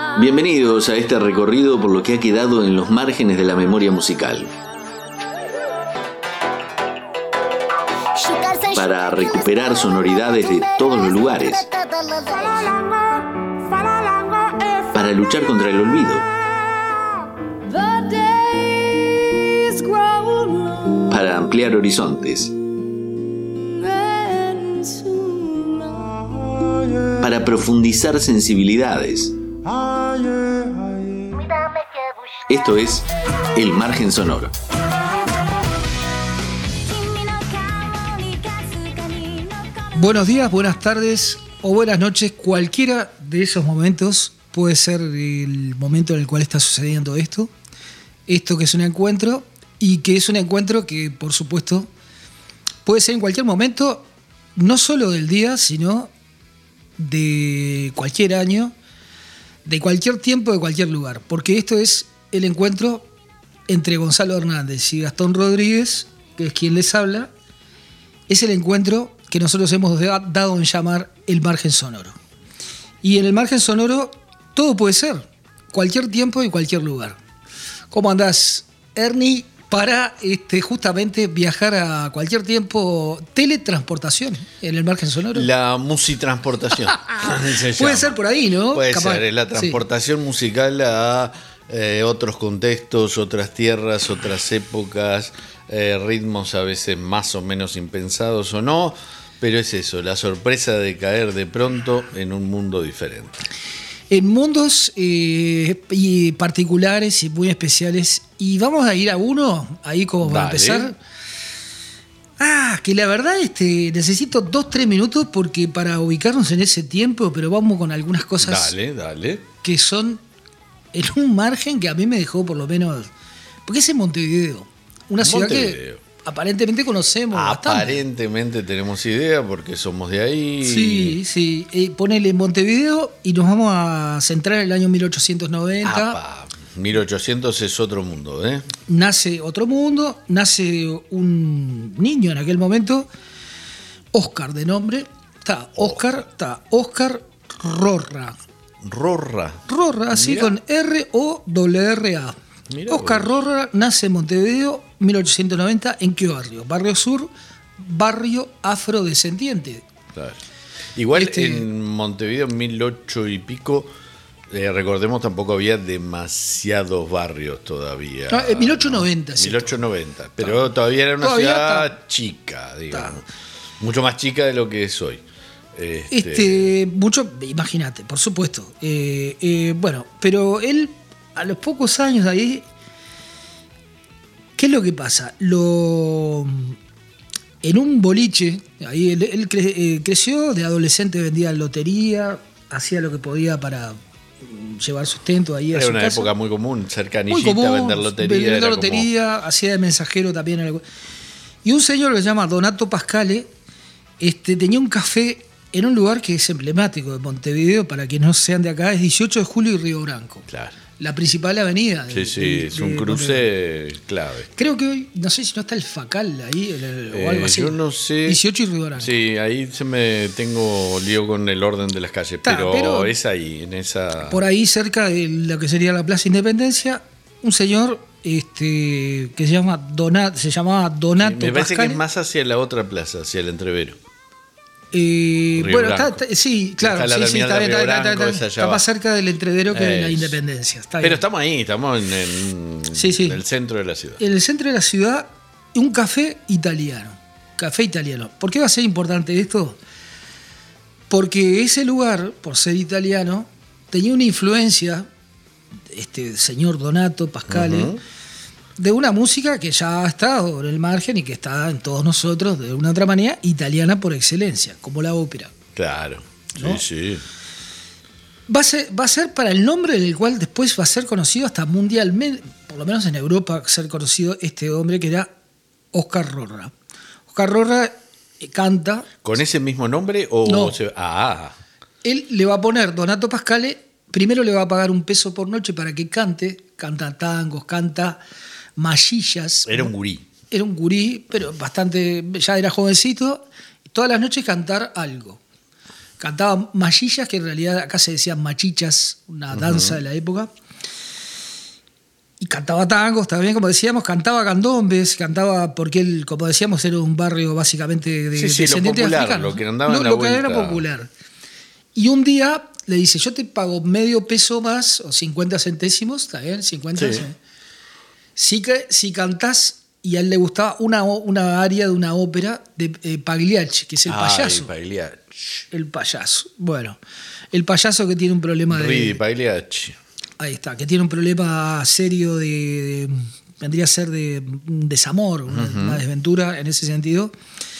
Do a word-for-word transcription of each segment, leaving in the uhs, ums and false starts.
Bienvenidos a este recorrido por lo que ha quedado en los márgenes de la memoria musical. Para recuperar sonoridades de todos los lugares. Para luchar contra el olvido. Para ampliar horizontes. Para profundizar sensibilidades. Esto es El Margen Sonoro. Buenos días, buenas tardes o buenas noches. Cualquiera de esos momentos puede ser el momento en el cual está sucediendo esto. Esto que es un encuentro y que es un encuentro que, por supuesto, puede ser en cualquier momento, no solo del día, sino de cualquier año, de cualquier tiempo, de cualquier lugar. Porque esto es el encuentro entre Gonzalo Hernández y Gastón Rodríguez, que es quien les habla. Es el encuentro que nosotros hemos dado en llamar el margen sonoro. Y en el margen sonoro todo puede ser, cualquier tiempo y cualquier lugar. ¿Cómo andás, Ernie? Para este, justamente viajar a cualquier tiempo, teletransportación en el margen sonoro. La musitransportación. Puede ser por ahí, ¿no? Puede Capaz. ser, la transportación sí. musical a eh, otros contextos, otras tierras, otras épocas, eh, ritmos a veces más o menos impensados o no, pero es eso, la sorpresa de caer de pronto en un mundo diferente. En mundos eh, y particulares y muy especiales. Y vamos a ir a uno, ahí como para empezar. Ah, que la verdad este, necesito dos, tres minutos porque para ubicarnos en ese tiempo, pero vamos con algunas cosas dale, dale. que son en un margen que a mí me dejó por lo menos... Porque es en Montevideo, una ciudad Montevideo. que aparentemente conocemos Aparentemente bastante. Tenemos idea porque somos de ahí. Sí, sí. Eh, ponele Montevideo y nos vamos a centrar en el año mil ochocientos noventa. Apa, mil ochocientos es otro mundo, ¿eh? Nace otro mundo, nace un niño en aquel momento, Oscar de nombre. Está Oscar, está Oscar Rorra. Rorra. Rorra, así Mirá. con R O R R A. Mirá Oscar vos. Rorra nace en Montevideo, mil ochocientos noventa. ¿En qué barrio? Barrio Sur, barrio afrodescendiente. Claro. Igual Este- en Montevideo, en mil ocho y pico, eh, recordemos, tampoco había demasiados barrios todavía. No, en mil ochocientos noventa, sí. mil ochocientos noventa, pero todavía era una Todavía ciudad está- chica, digamos. Mucho más chica de lo que es hoy. Este, Este, mucho, imagínate, por supuesto. Eh, eh, bueno, pero él, a los pocos años de ahí, ¿qué es lo que pasa? Lo, en un boliche, ahí él, él cre- eh, creció, de adolescente vendía lotería, hacía lo que podía para mm, llevar sustento ahí a era su una casa. época muy común, ser Muy canillita, común, vender lotería. vender era lotería, hacía de mensajero también. Algo. Y un señor que se llama Donato Pascale este, tenía un café en un lugar que es emblemático de Montevideo, para quienes no sean de acá, es dieciocho de julio y Río Branco. Como, claro. La principal avenida. de- Sí, sí, de- es de un Montevideo. cruce clave. Creo que hoy, no sé si no está el Facal ahí el- el- Eh, o algo así. yo no sé. dieciocho y Río Branco. Sí, ahí se me tengo lío con el orden de las calles, Ta, pero, pero- es ahí, en esa. Por ahí cerca de lo que sería la Plaza Independencia, un señor este, que se llama Donat, se llamaba Donato Me parece Pascale. que es más hacia la otra plaza, hacia el Entrevero. Eh, Río bueno, Branco. está, está- sí, claro, Está la sí, sí, terminal está de bien, Río está, está, Branco, está, es allá está más abajo. cerca del Entrevero que de la Eso. Independencia. Está Pero bien. estamos ahí, estamos en, en- Sí, sí. en el centro de la ciudad. En el centro de la ciudad, un café italiano. Café italiano. ¿Por qué va a ser importante esto? Porque ese lugar, por ser italiano, tenía una influencia, este señor Donato Pascale, Ujú. de una música que ya ha estado en el margen y que está en todos nosotros, de una otra manera, italiana por excelencia, como la ópera. Claro, sí, ¿No? sí. Va a, ser, va a ser para el nombre del cual después va a ser conocido hasta mundialmente, por lo menos en Europa, va a ser conocido este hombre que era Oscar Rorra. Oscar Rorra eh, canta, ¿Con ese mismo nombre o No. se- ah, él le va a poner Donato Pascale, primero le va a pagar un peso por noche para que cante, canta tangos, canta mallillas. era un gurí. Era un gurí, pero bastante, ya era jovencito, todas las noches cantar algo. Cantaba machillas, que en realidad acá se decían machichas, una danza uh-huh. de la época. Y cantaba tangos también, como decíamos, cantaba candombes, cantaba, porque él, como decíamos, era un barrio básicamente de sí, sí, descendientes lo popular, africanos. Lo que andaba lo, en la lo que vuelta. era popular. Y un día le dice, yo te pago medio peso más, o cincuenta centésimos, ¿está bien? cincuenta. Sí. Si, si cantás, y a él le gustaba una, una aria de una ópera de eh, Pagliacci, que es el payaso. Ay, Pagliacci. El payaso. Bueno, el payaso que tiene un problema de... Ridi Pagliacci. Ahí está, que tiene un problema serio de... de vendría a ser de desamor, una, uh-huh. una desventura en ese sentido.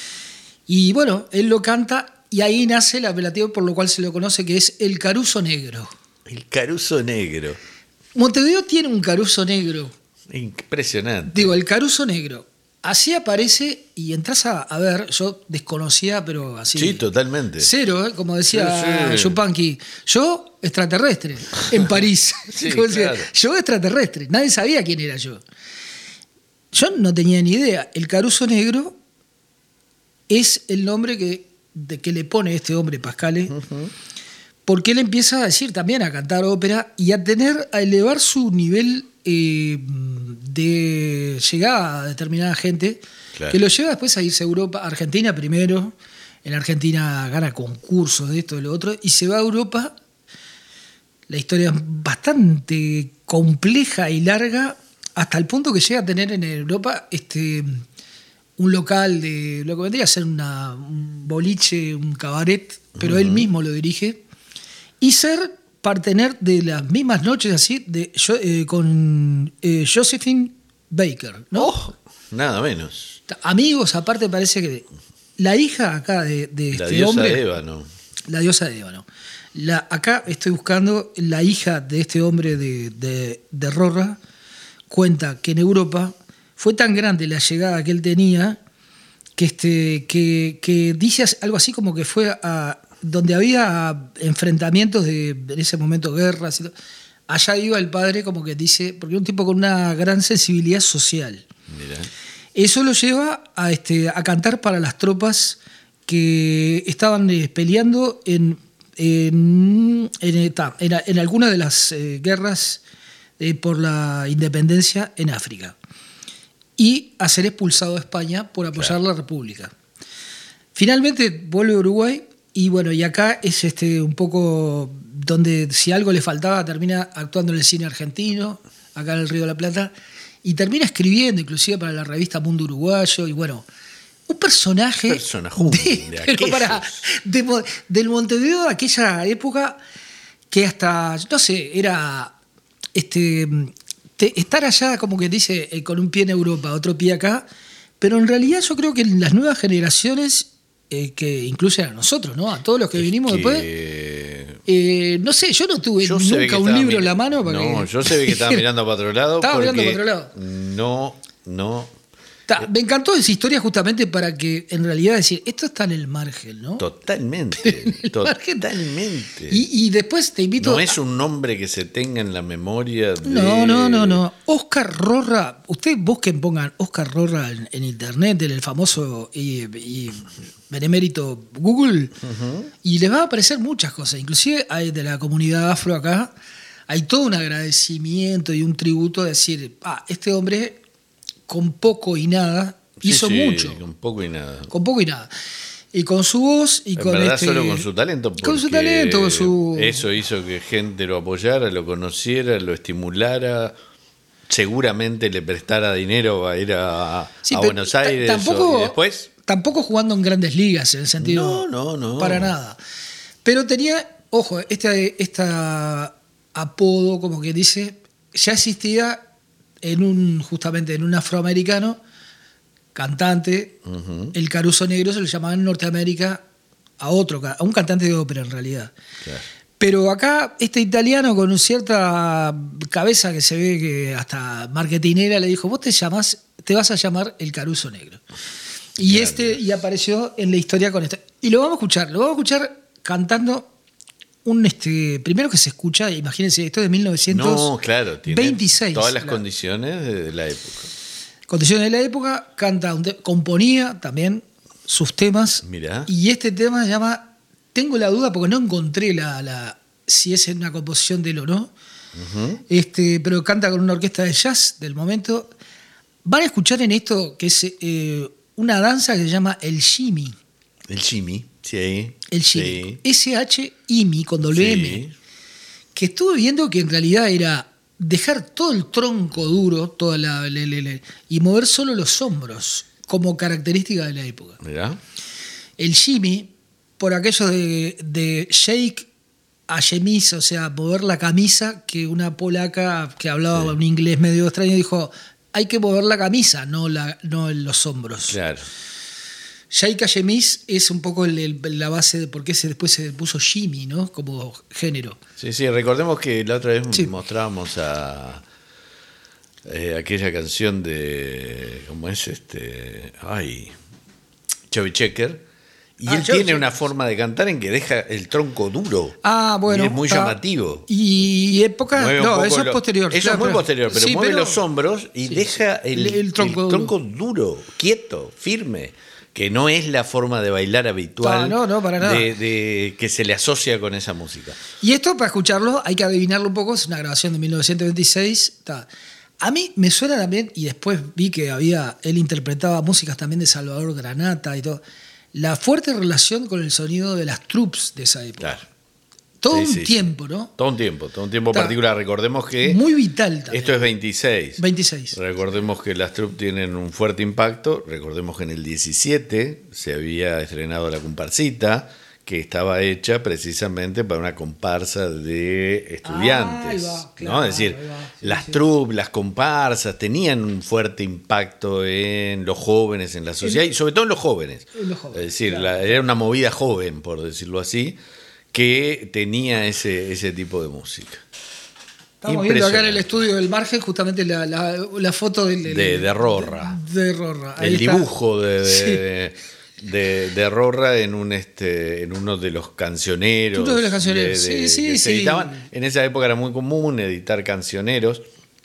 Y bueno, él lo canta y ahí nace el apelativo por lo cual se lo conoce, que es el Caruso Negro. El Caruso Negro. Montevideo tiene un Caruso Negro. Impresionante. Digo, el Caruso Negro. Así aparece y entras a, a ver, yo desconocía, pero así. Sí, totalmente. Cero, ¿eh? Como decía sí, sí. Yupanqui. Yo, extraterrestre, en París. Sí, Como claro. decía, yo, extraterrestre. Nadie sabía quién era yo. Yo no tenía ni idea. El Caruso Negro es el nombre que, de, que le pone este hombre, Pascale, uh-huh. porque él empieza a decir también, a cantar ópera y a tener, a elevar su nivel eh, de llegada a determinada gente, claro. que lo lleva después a irse a Europa, Argentina primero. En Argentina gana concursos de esto, de lo otro, y se va a Europa. La historia es bastante compleja y larga, hasta el punto que llega a tener en Europa este, un local de lo que vendría a ser una, un boliche, un cabaret, pero uh-huh. él mismo lo dirige, y ser partener de las mismas noches así de, eh, con eh, Josephine Baker, ¿no? Oh, nada menos. Amigos, aparte parece que la hija acá de, de la este diosa hombre... de Ébano. La diosa de Ébano. La, acá estoy buscando la hija de este hombre de, de, de Rorra, cuenta que en Europa fue tan grande la llegada que él tenía que, este, que, que dice algo así como que fue a donde había enfrentamientos de, en ese momento, guerras y todo. Allá iba el padre, como que dice, porque era un tipo con una gran sensibilidad social. Mirá. Eso lo lleva a, este, a cantar para las tropas que estaban eh, peleando en, en, en, en, en alguna de las eh, guerras eh, por la independencia en África. Y a ser expulsado de España por apoyar claro. la República. Finalmente vuelve a Uruguay. Y bueno, y acá es este un poco donde si algo le faltaba termina actuando en el cine argentino, acá en el Río de la Plata, y termina escribiendo inclusive para la revista Mundo Uruguayo, y bueno, un personaje de, de, pero para, de, del Montevideo de aquella época que hasta, no sé, era este, te, estar allá como que dice eh, con un pie en Europa, otro pie acá, pero en realidad yo creo que las nuevas generaciones... Eh, que incluye a nosotros, ¿no? A todos los que es vinimos que... después. Eh, no sé, yo no tuve yo nunca un libro en la mano. Para no, que... yo se ve que estaba mirando para otro lado. Estaba mirando para otro lado. No, no. Ta, me encantó esa historia justamente para que en realidad decir, esto está en el margen, ¿no? Totalmente. totalmente. Y, y después te invito. No a... es un nombre que se tenga en la memoria. De... No, no, no, no. Oscar Rorra, ustedes busquen, pongan Oscar Rorra en, en internet, en el famoso y, y benemérito Google, uh-huh. y les va a aparecer muchas cosas. Inclusive hay de la comunidad afro acá, hay todo un agradecimiento y un tributo a decir, ah, este hombre con poco y nada hizo sí, sí, mucho. Con poco y nada. Con poco y nada. Y con su voz y en con verdad este... solo con su talento. Con su talento, con su... Eso hizo que gente lo apoyara, lo conociera, lo estimulara. Seguramente le prestara dinero a ir a, sí, a Buenos Aires. Tampoco, o, y después... tampoco jugando en grandes ligas, en el sentido... No, no, no. Para nada. Pero tenía, ojo, este, este apodo, como que dice, ya existía en un, justamente en un afroamericano, cantante, uh-huh. el Caruso Negro, se lo llamaban en Norteamérica a otro, a un cantante de ópera en realidad. Claro. Pero acá este italiano con cierta cabeza que se ve que hasta marketinera le dijo, vos te llamás, te vas a llamar el Caruso Negro. Y claro. este y apareció en la historia con esto. Y lo vamos a escuchar, lo vamos a escuchar cantando un este primero que se escucha, imagínense, esto es de mil novecientos veintiséis. No, claro, tiene todas las la, condiciones de la época. Condiciones de la época, canta, un te- componía también sus temas. Mirá. Y este tema se llama tengo la duda porque no encontré la, la si es una composición de él o no. Uh-huh. Este, pero canta con una orquesta de jazz del momento. Van a escuchar en esto que es eh, una danza que se llama el shimmy. El shimmy, sí. El shimmy. Sí. S H I M I con doble M. Sí. Que estuve viendo que en realidad era dejar todo el tronco duro toda la, le, le, le, y mover solo los hombros como característica de la época. Mirá. El shimmy, por aquello de, de shake a chemise, o sea, mover la camisa, que una polaca que hablaba sí. un inglés medio extraño dijo, hay que mover la camisa, no, la, no los hombros. Claro. Shake a chemise es un poco el, el, la base de por qué se, después se puso shimmy, ¿no? Como género. Sí, sí, recordemos que la otra vez sí. mostrábamos a eh, aquella canción de, ¿cómo es este? Ay, Chubby Checker. Y ah, él yo, tiene yo, una forma de cantar en que deja el tronco duro. Ah, bueno. Y es muy ah, llamativo. Y época. Mueve no, eso lo, es posterior. Eso claro, es muy pero, posterior, pero sí, mueve pero, los hombros y sí, deja el, el, el, tronco, el duro. tronco duro, quieto, firme. Que no es la forma de bailar habitual no, no, no, para nada. De, de, que se le asocia con esa música. Y esto, para escucharlo, hay que adivinarlo un poco. Es una grabación de mil novecientos veintiséis. Está. A mí me suena también, y después vi que había él interpretaba músicas también de Salvador Granata y todo. La fuerte relación con el sonido de las troops de esa época. Claro. Todo sí, un sí, tiempo, sí. ¿no? Todo un tiempo, todo un tiempo Está particular. Recordemos que... Muy vital también. Esto es veintiséis. veintiséis. Recordemos que las troops tienen un fuerte impacto. Recordemos que en el diecisiete se había estrenado La Comparsita, que estaba hecha precisamente para una comparsa de estudiantes. Ah, va, claro, ¿no? Es decir, sí, las sí. troops, las comparsas tenían un fuerte impacto en los jóvenes, en la sociedad, el, y sobre todo en los jóvenes. En los jóvenes es decir, claro. la, era una movida joven, por decirlo así, que tenía ese, ese tipo de música. Estamos viendo acá en el estudio del margen justamente la, la, la foto del, del, de, de Rorra. De, de Rorra. Ahí el está. dibujo de... de, sí. de De, de Rorra en un este en uno de los cancioneros. Uno de los cancioneros, de, de, sí, sí, que sí. Se editaban. En esa época era muy común editar cancioneros.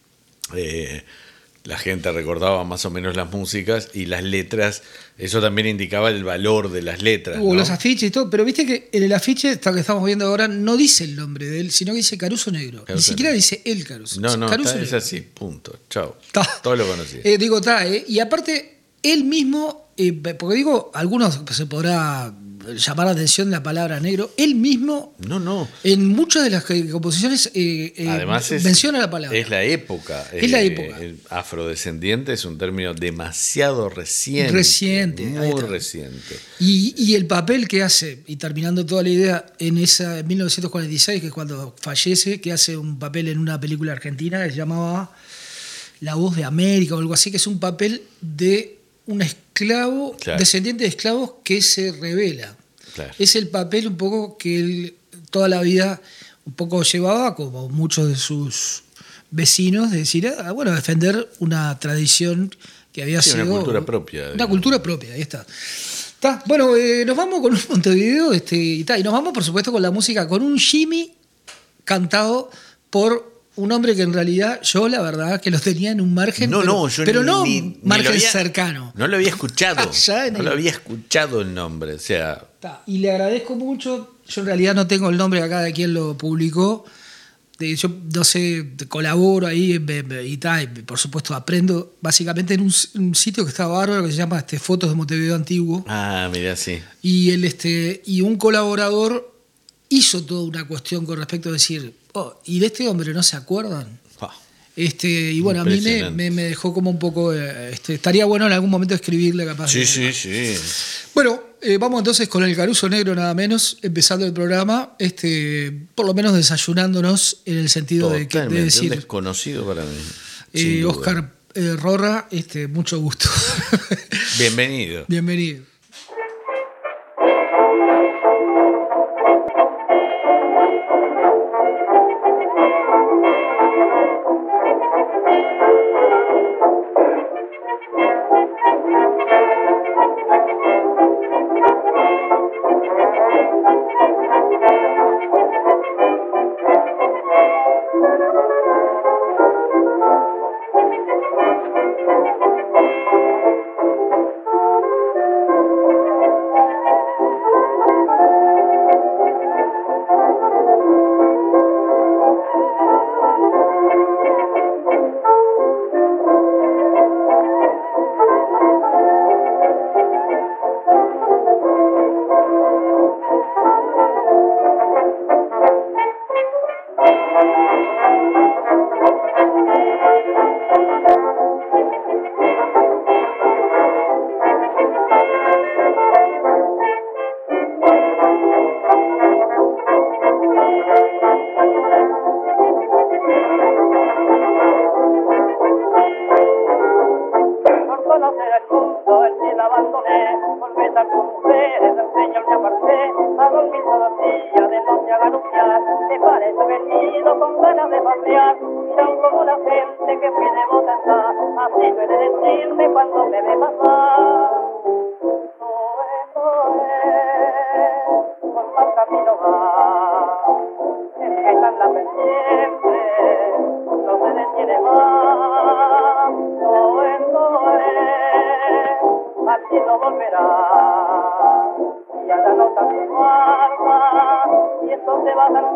Eh, la gente recordaba más o menos las músicas y las letras. Eso también indicaba el valor de las letras. Hubo ¿no? los afiches y todo, pero viste que en el afiche que estamos viendo ahora no dice el nombre de él, sino que dice Caruso Negro. Caruso Ni siquiera Negro. Dice el Caruso. No, no, Caruso está, Negro. Es así, punto. Chao. Ta. Todo lo conocí. Eh, digo, está, eh, y aparte, él mismo. Eh, porque digo, algunos se podrá llamar la atención la palabra negro, él mismo no, no. en muchas de las composiciones eh, eh, Además es, menciona la palabra. Es la época. Es eh, la época. El afrodescendiente es un término demasiado reciente. Reciente. Muy reciente. Y, y el papel que hace, y terminando toda la idea, en esa en mil novecientos cuarenta y seis, que es cuando fallece, que hace un papel en una película argentina que se llamaba La Voz de América o algo así, que es un papel de un esclavo, claro. descendiente de esclavos que se revela. Claro. Es el papel un poco que él toda la vida un poco llevaba, como muchos de sus vecinos, de decir, ah, bueno, defender una tradición que había sí, sido... una cultura propia. Una digamos. cultura propia, ahí está. está bueno, eh, nos vamos con un Montevideo este, y, ta, y nos vamos, por supuesto, con la música, con un shimmy cantado por... un hombre que en realidad yo la verdad que lo tenía en un margen, no, pero, no, yo pero ni, no ni, margen ni había, cercano. No lo había escuchado. no el... lo había escuchado el nombre. O sea. Y le agradezco mucho. Yo en realidad no tengo el nombre acá de quien lo publicó. Yo no sé, colaboro ahí y tal, por supuesto aprendo básicamente en un, un sitio que está bárbaro que se llama este, Fotos de Montevideo Antiguo. Ah, mira, sí. Y el este y un colaborador hizo toda una cuestión con respecto a decir, oh, ¿y de este hombre no se acuerdan? Ah, este Y bueno, a mí me, me, me dejó como un poco... Este, estaría bueno en algún momento escribirle capaz. Sí, de, sí, sí. Bueno, eh, vamos entonces con el Caruso Negro nada menos, empezando el programa, este por lo menos desayunándonos en el sentido de, que, de decir... un desconocido para mí. Eh, Oscar eh, Rorra, este, mucho gusto. Bienvenido. Bienvenido. anunciar, te parece venido con ganas de pasear, mira como la gente que viene botando, así suele decirme cuando me ve pasar. Soe, soe, por mal camino va, es que está en la pendiente, no se detiene más. Soe, soe, así no volverá. Y a la nota se guarda, y esto se va a dar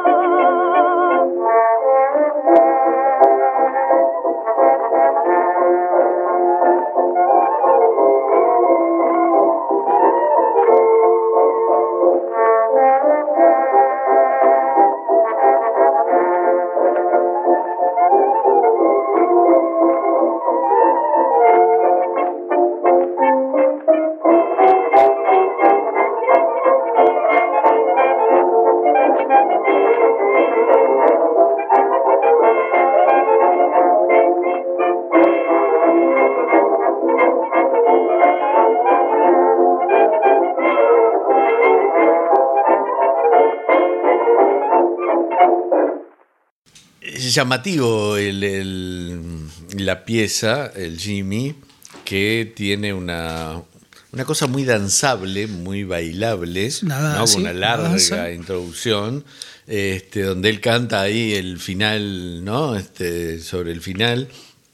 llamativo el, el, la pieza, el Jimmy, que tiene una, una cosa muy danzable, muy bailable, Nada, ¿no? sí, Con una larga danza. introducción, este, donde él canta ahí el final, ¿no? Este, sobre el final.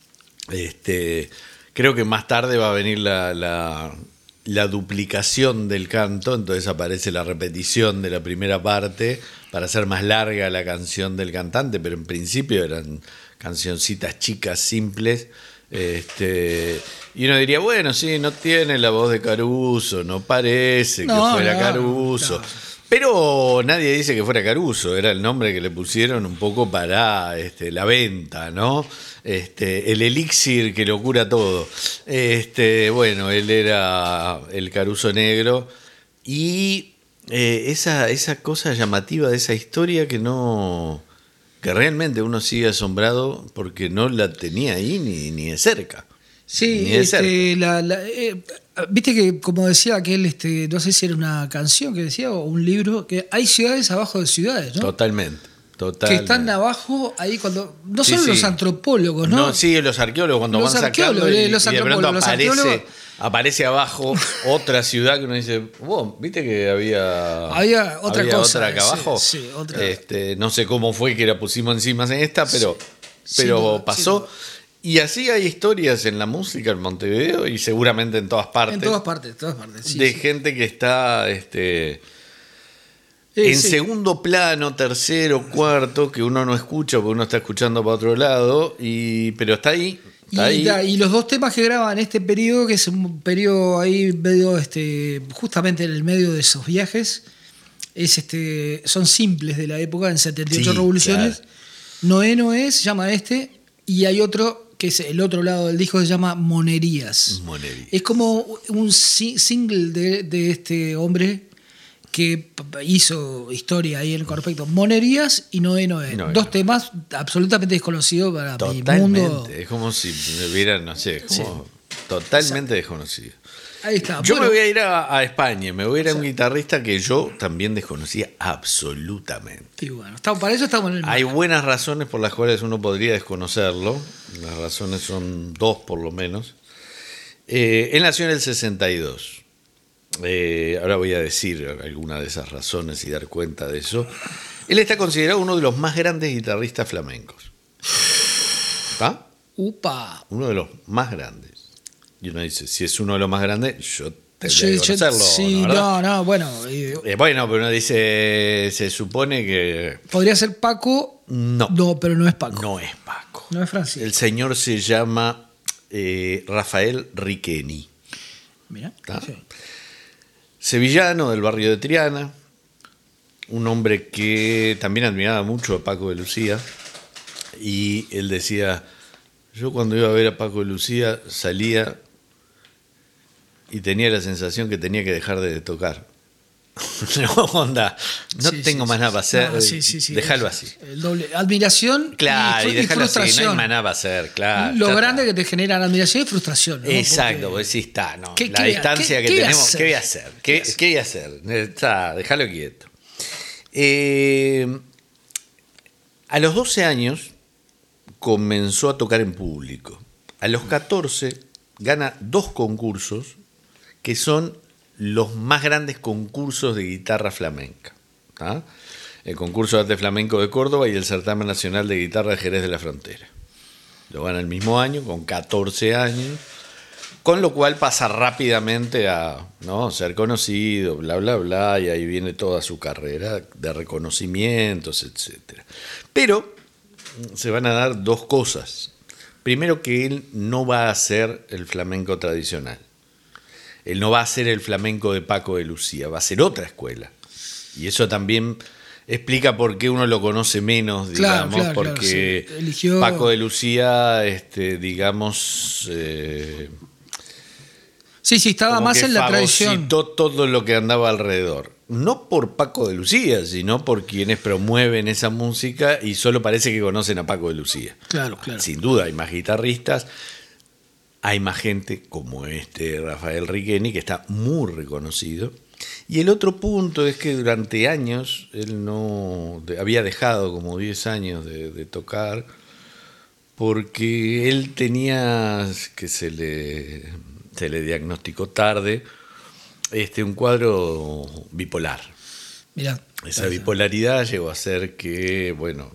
Este, creo que más tarde va a venir la, la, la duplicación del canto, entonces aparece la repetición de la primera parte para hacer más larga la canción del cantante, pero en principio eran cancioncitas chicas, simples. Este, y uno diría, bueno, sí, no tiene la voz de Caruso, no parece No, que fuera no, Caruso. no. Pero nadie dice que fuera Caruso, era el nombre que le pusieron un poco para este, la venta, ¿no? Este, el elixir que lo cura todo. Este, bueno, él era el Caruso negro y eh, esa, esa cosa llamativa de esa historia que no, que realmente uno sigue asombrado porque no la tenía ahí ni, ni de cerca. Sí, Ni de este, la, la, eh, viste que como decía aquel, este, no sé si era una canción que decía o un libro, que hay ciudades abajo de ciudades, ¿no? Totalmente. Que Totalmente. están abajo ahí cuando. No Sí, solo sí. los antropólogos, ¿no? No, sí, los arqueólogos cuando Los van sacando arqueólogos, y, eh, los y de pronto antropólogos, los aparece, arqueólogos. aparece abajo otra ciudad que uno dice, vos, ¿viste que había, Había otra cosa, otra acá sí, abajo? sí, otra. Este, no sé cómo fue que la pusimos encima en esta, pero, sin pero duda, pasó. sin duda. Y así hay historias en la música en Montevideo y seguramente en todas partes. En todas partes, en todas partes. Sí, de sí. gente que está este, Eh, en sí. segundo plano, tercero, cuarto, que uno no escucha porque uno está escuchando para otro lado, y, pero está ahí. Y, Está ahí. da- y los dos temas que graban en este periodo, que es un periodo ahí medio, este, justamente en el medio de esos viajes, es este, son simples de la época, en setenta y ocho Sí, revoluciones. claro. Noé Noé se llama este, y hay otro que es el otro lado del disco, que se llama Monerías. Monerías. Es como un si- single de, de este hombre que p- hizo historia ahí en correcto. Monerías y Noé Noé. Noé, Dos Noé. temas absolutamente desconocidos para mi Totalmente. mundo. Es como si me hubieran, no sé, como totalmente desconocido. Ahí está. Yo Bueno, me voy a ir a, a España, me voy a ir a un guitarrista que yo también desconocía absolutamente. y bueno, estamos- para eso estamos en el Hay mar. buenas razones por las cuales uno podría desconocerlo. Las razones son dos por lo menos. Eh, él nació en el sesenta y dos. Eh, ahora voy a decir alguna de esas razones y dar cuenta de eso. Él está considerado uno de los más grandes guitarristas flamencos. ¿Está? Upa. Uno de los más grandes. Y uno dice, si es uno de los más grandes, yo tendría Yo- que yo- conocerlo. sí, ¿no, verdad? no, no, bueno. eh, Eh, bueno, pero uno dice, se supone que podría ser Paco. no, No, pero no es Paco. no es Paco. No es Francisco. El señor se llama eh, Rafael Riqueni, Mira. ¿Está? Sí. sevillano del barrio de Triana, un hombre que también admiraba mucho a Paco de Lucía, y él decía, yo cuando iba a ver a Paco de Lucía salía y tenía la sensación que tenía que dejar de tocar. No, onda, no Sí, tengo sí, más sí, nada para sí. hacer, No, sí, sí, sí. déjalo Es- así. el doble. Admiración Claro, y, y fru- y déjalo así, no hay frustración. más nada para hacer, claro. Lo ya grande está. que te generan admiración y frustración. ¿no? Exacto, Porque- pues sí está, no. ¿Qué- la qué- distancia qué- que qué voy a tenemos, hacer? ¿qué voy a hacer? ¿Qué, ¿Qué voy a hacer? ¿qué voy a hacer? Está, déjalo quieto. Eh, a los doce años comenzó a tocar en público. A los catorce gana dos concursos que son los más grandes concursos de guitarra flamenca. ¿tá? El concurso de arte flamenco de Córdoba y el certamen nacional de guitarra de Jerez de la Frontera. Lo gana el mismo año, con catorce años, con lo cual pasa rápidamente a ¿no? ser conocido, bla, bla, bla, y ahí viene toda su carrera de reconocimientos, etcétera. Pero se van a dar dos cosas. Primero, que él no va a hacer el flamenco tradicional. Él no va a hacer el flamenco de Paco de Lucía, va a ser otra escuela. Y eso también explica por qué uno lo conoce menos, digamos, claro, claro, porque claro, sí. Eligió... Paco de Lucía, este, digamos... Eh, sí, sí, estaba como más que en la tradición. fagocitó todo lo que andaba alrededor. No por Paco de Lucía, sino por quienes promueven esa música y solo parece que conocen a Paco de Lucía. Claro, claro. Sin duda, hay más guitarristas, hay más gente como este Rafael Riqueni, que está muy reconocido. Y el otro punto es que durante años él no había dejado como diez años de, de tocar, porque él tenía, que se le, se le diagnosticó tarde, este, un cuadro bipolar. Mirá, Esa bipolaridad llegó a ser que, bueno,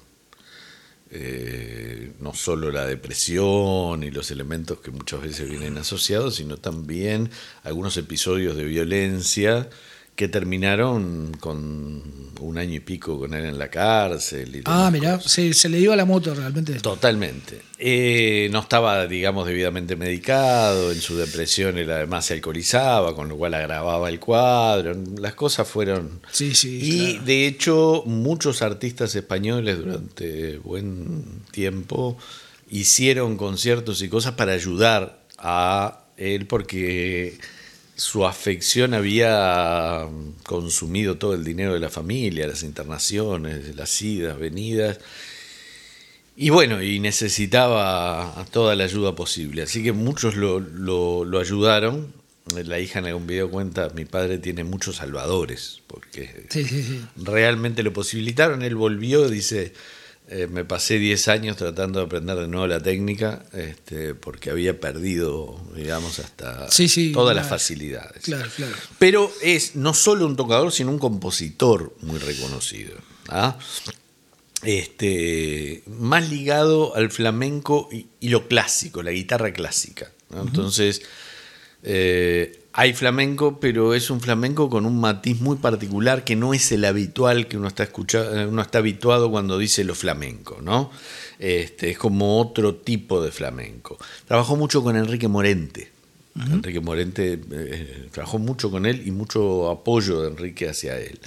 eh, no solo la depresión y los elementos que muchas veces vienen asociados, sino también algunos episodios de violencia que terminaron con un año y pico con él en la cárcel. Y ah, mirá, se, se le dio a la moto realmente. Totalmente. Eh, no estaba, digamos, debidamente medicado, en su depresión él además se alcoholizaba, con lo cual agravaba el cuadro, las cosas fueron... Sí, sí. Y claro. de hecho muchos artistas españoles durante buen tiempo hicieron conciertos y cosas para ayudar a él, porque su afección había consumido todo el dinero de la familia, las internaciones, las idas, venidas, y bueno, y necesitaba toda la ayuda posible. Así que muchos lo, lo, lo ayudaron. La hija en algún video cuenta, mi padre tiene muchos salvadores, porque sí, sí, sí. realmente lo posibilitaron. Él volvió, dice... Eh, me pasé diez años tratando de aprender de nuevo la técnica, este, porque había perdido, digamos, hasta sí, sí, todas claro, las facilidades. Claro, claro. Pero es no solo un tocador, sino un compositor muy reconocido. ¿ah? Este, más ligado al flamenco y, y lo clásico, la guitarra clásica. ¿no? Uh-huh. Entonces, eh, hay flamenco, pero es un flamenco con un matiz muy particular que no es el habitual que uno está escuchando, uno está habituado cuando dice lo flamenco, ¿no? Este, es como otro tipo de flamenco. Trabajó mucho con Enrique Morente. Uh-huh. Enrique Morente eh, trabajó mucho con él y mucho apoyo de Enrique hacia él.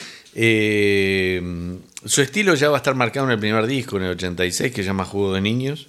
Eh, su estilo ya va a estar marcado en el primer disco, en el ochenta y seis, que se llama Juego de Niños,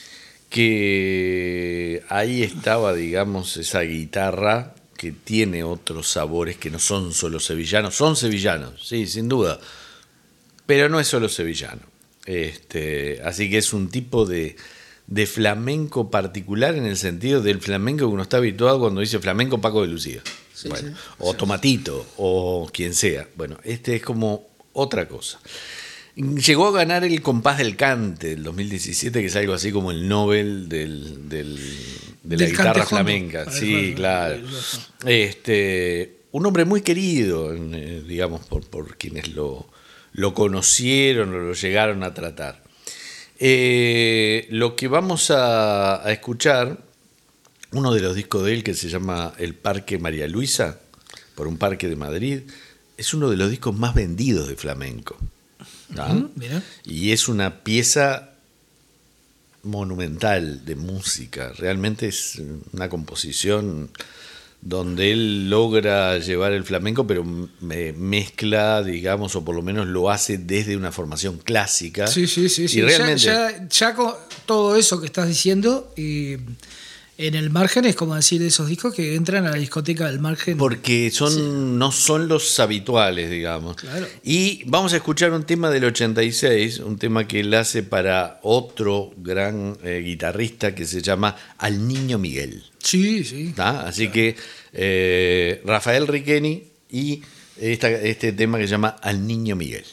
que ahí estaba, digamos, esa guitarra que tiene otros sabores que no son solo sevillanos. Son sevillanos, sí, sin duda, pero no es solo sevillano. Este, así que es un tipo de, de flamenco particular, en el sentido del flamenco que uno está habituado cuando dice flamenco Paco de Lucía. Sí, bueno, sí, o sí. Tomatito, o quien sea. Bueno, este es como otra cosa. Llegó a ganar el Compás del Cante del dos mil diecisiete, que es algo así como el Nobel del, del, de la del guitarra flamenca. Sí, claro. Este, un hombre muy querido, digamos, por, por quienes lo, lo conocieron o lo llegaron a tratar. Eh, lo que vamos a, a escuchar, uno de los discos de él que se llama El Parque María Luisa, por un parque de Madrid, es uno de los discos más vendidos de flamenco. ¿Ah? Uh-huh, mira. Y es una pieza monumental de música. Realmente es una composición donde él logra llevar el flamenco, pero me mezcla, digamos, o por lo menos lo hace desde una formación clásica. Sí, sí, sí. Y sí. realmente... ya, ya, ya con todo eso que estás diciendo, eh, en el margen es como decir esos discos que entran a la discoteca del margen. Porque son, sí. no son los habituales, digamos. Claro. Y vamos a escuchar un tema del ochenta y seis, un tema que él hace para otro gran eh, guitarrista que se llama Al Niño Miguel. Sí, sí. ¿Ah? Así claro. que eh, Rafael Riqueni y esta, este tema que se llama Al Niño Miguel.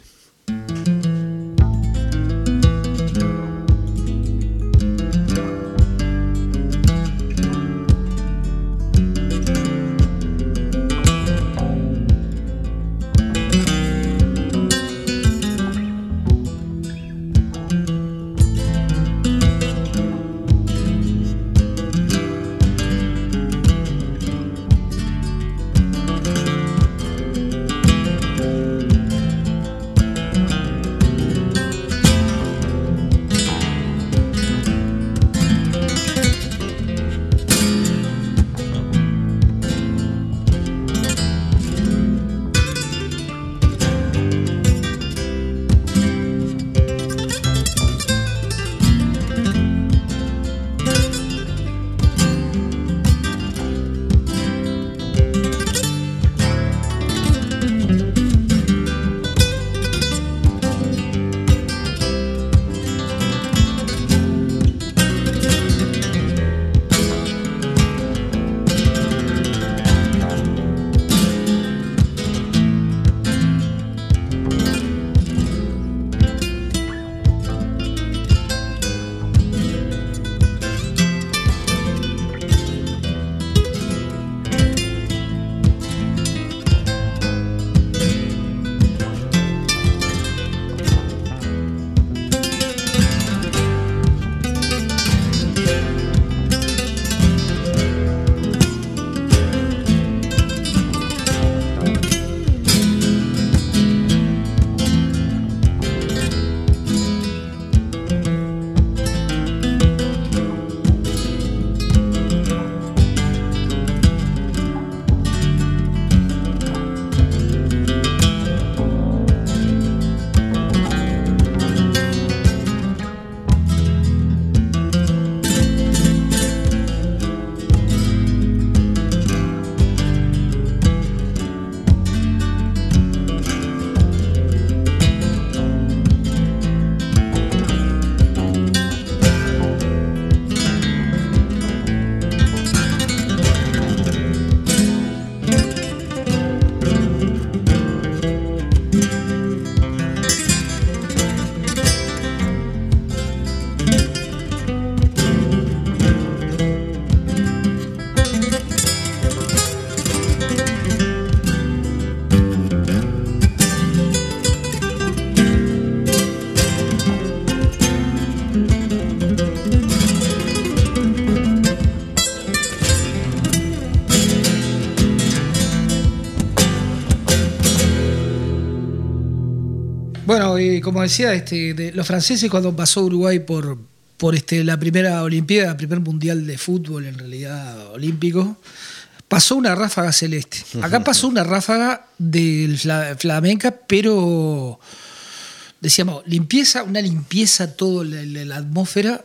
Bueno, y como decía, este, de, los franceses cuando pasó Uruguay por, por este, la primera Olimpiada, el primer Mundial de Fútbol, en realidad olímpico, pasó una ráfaga celeste. Acá pasó una ráfaga del fla, flamenca, pero decíamos, limpieza, una limpieza toda la, la, la atmósfera,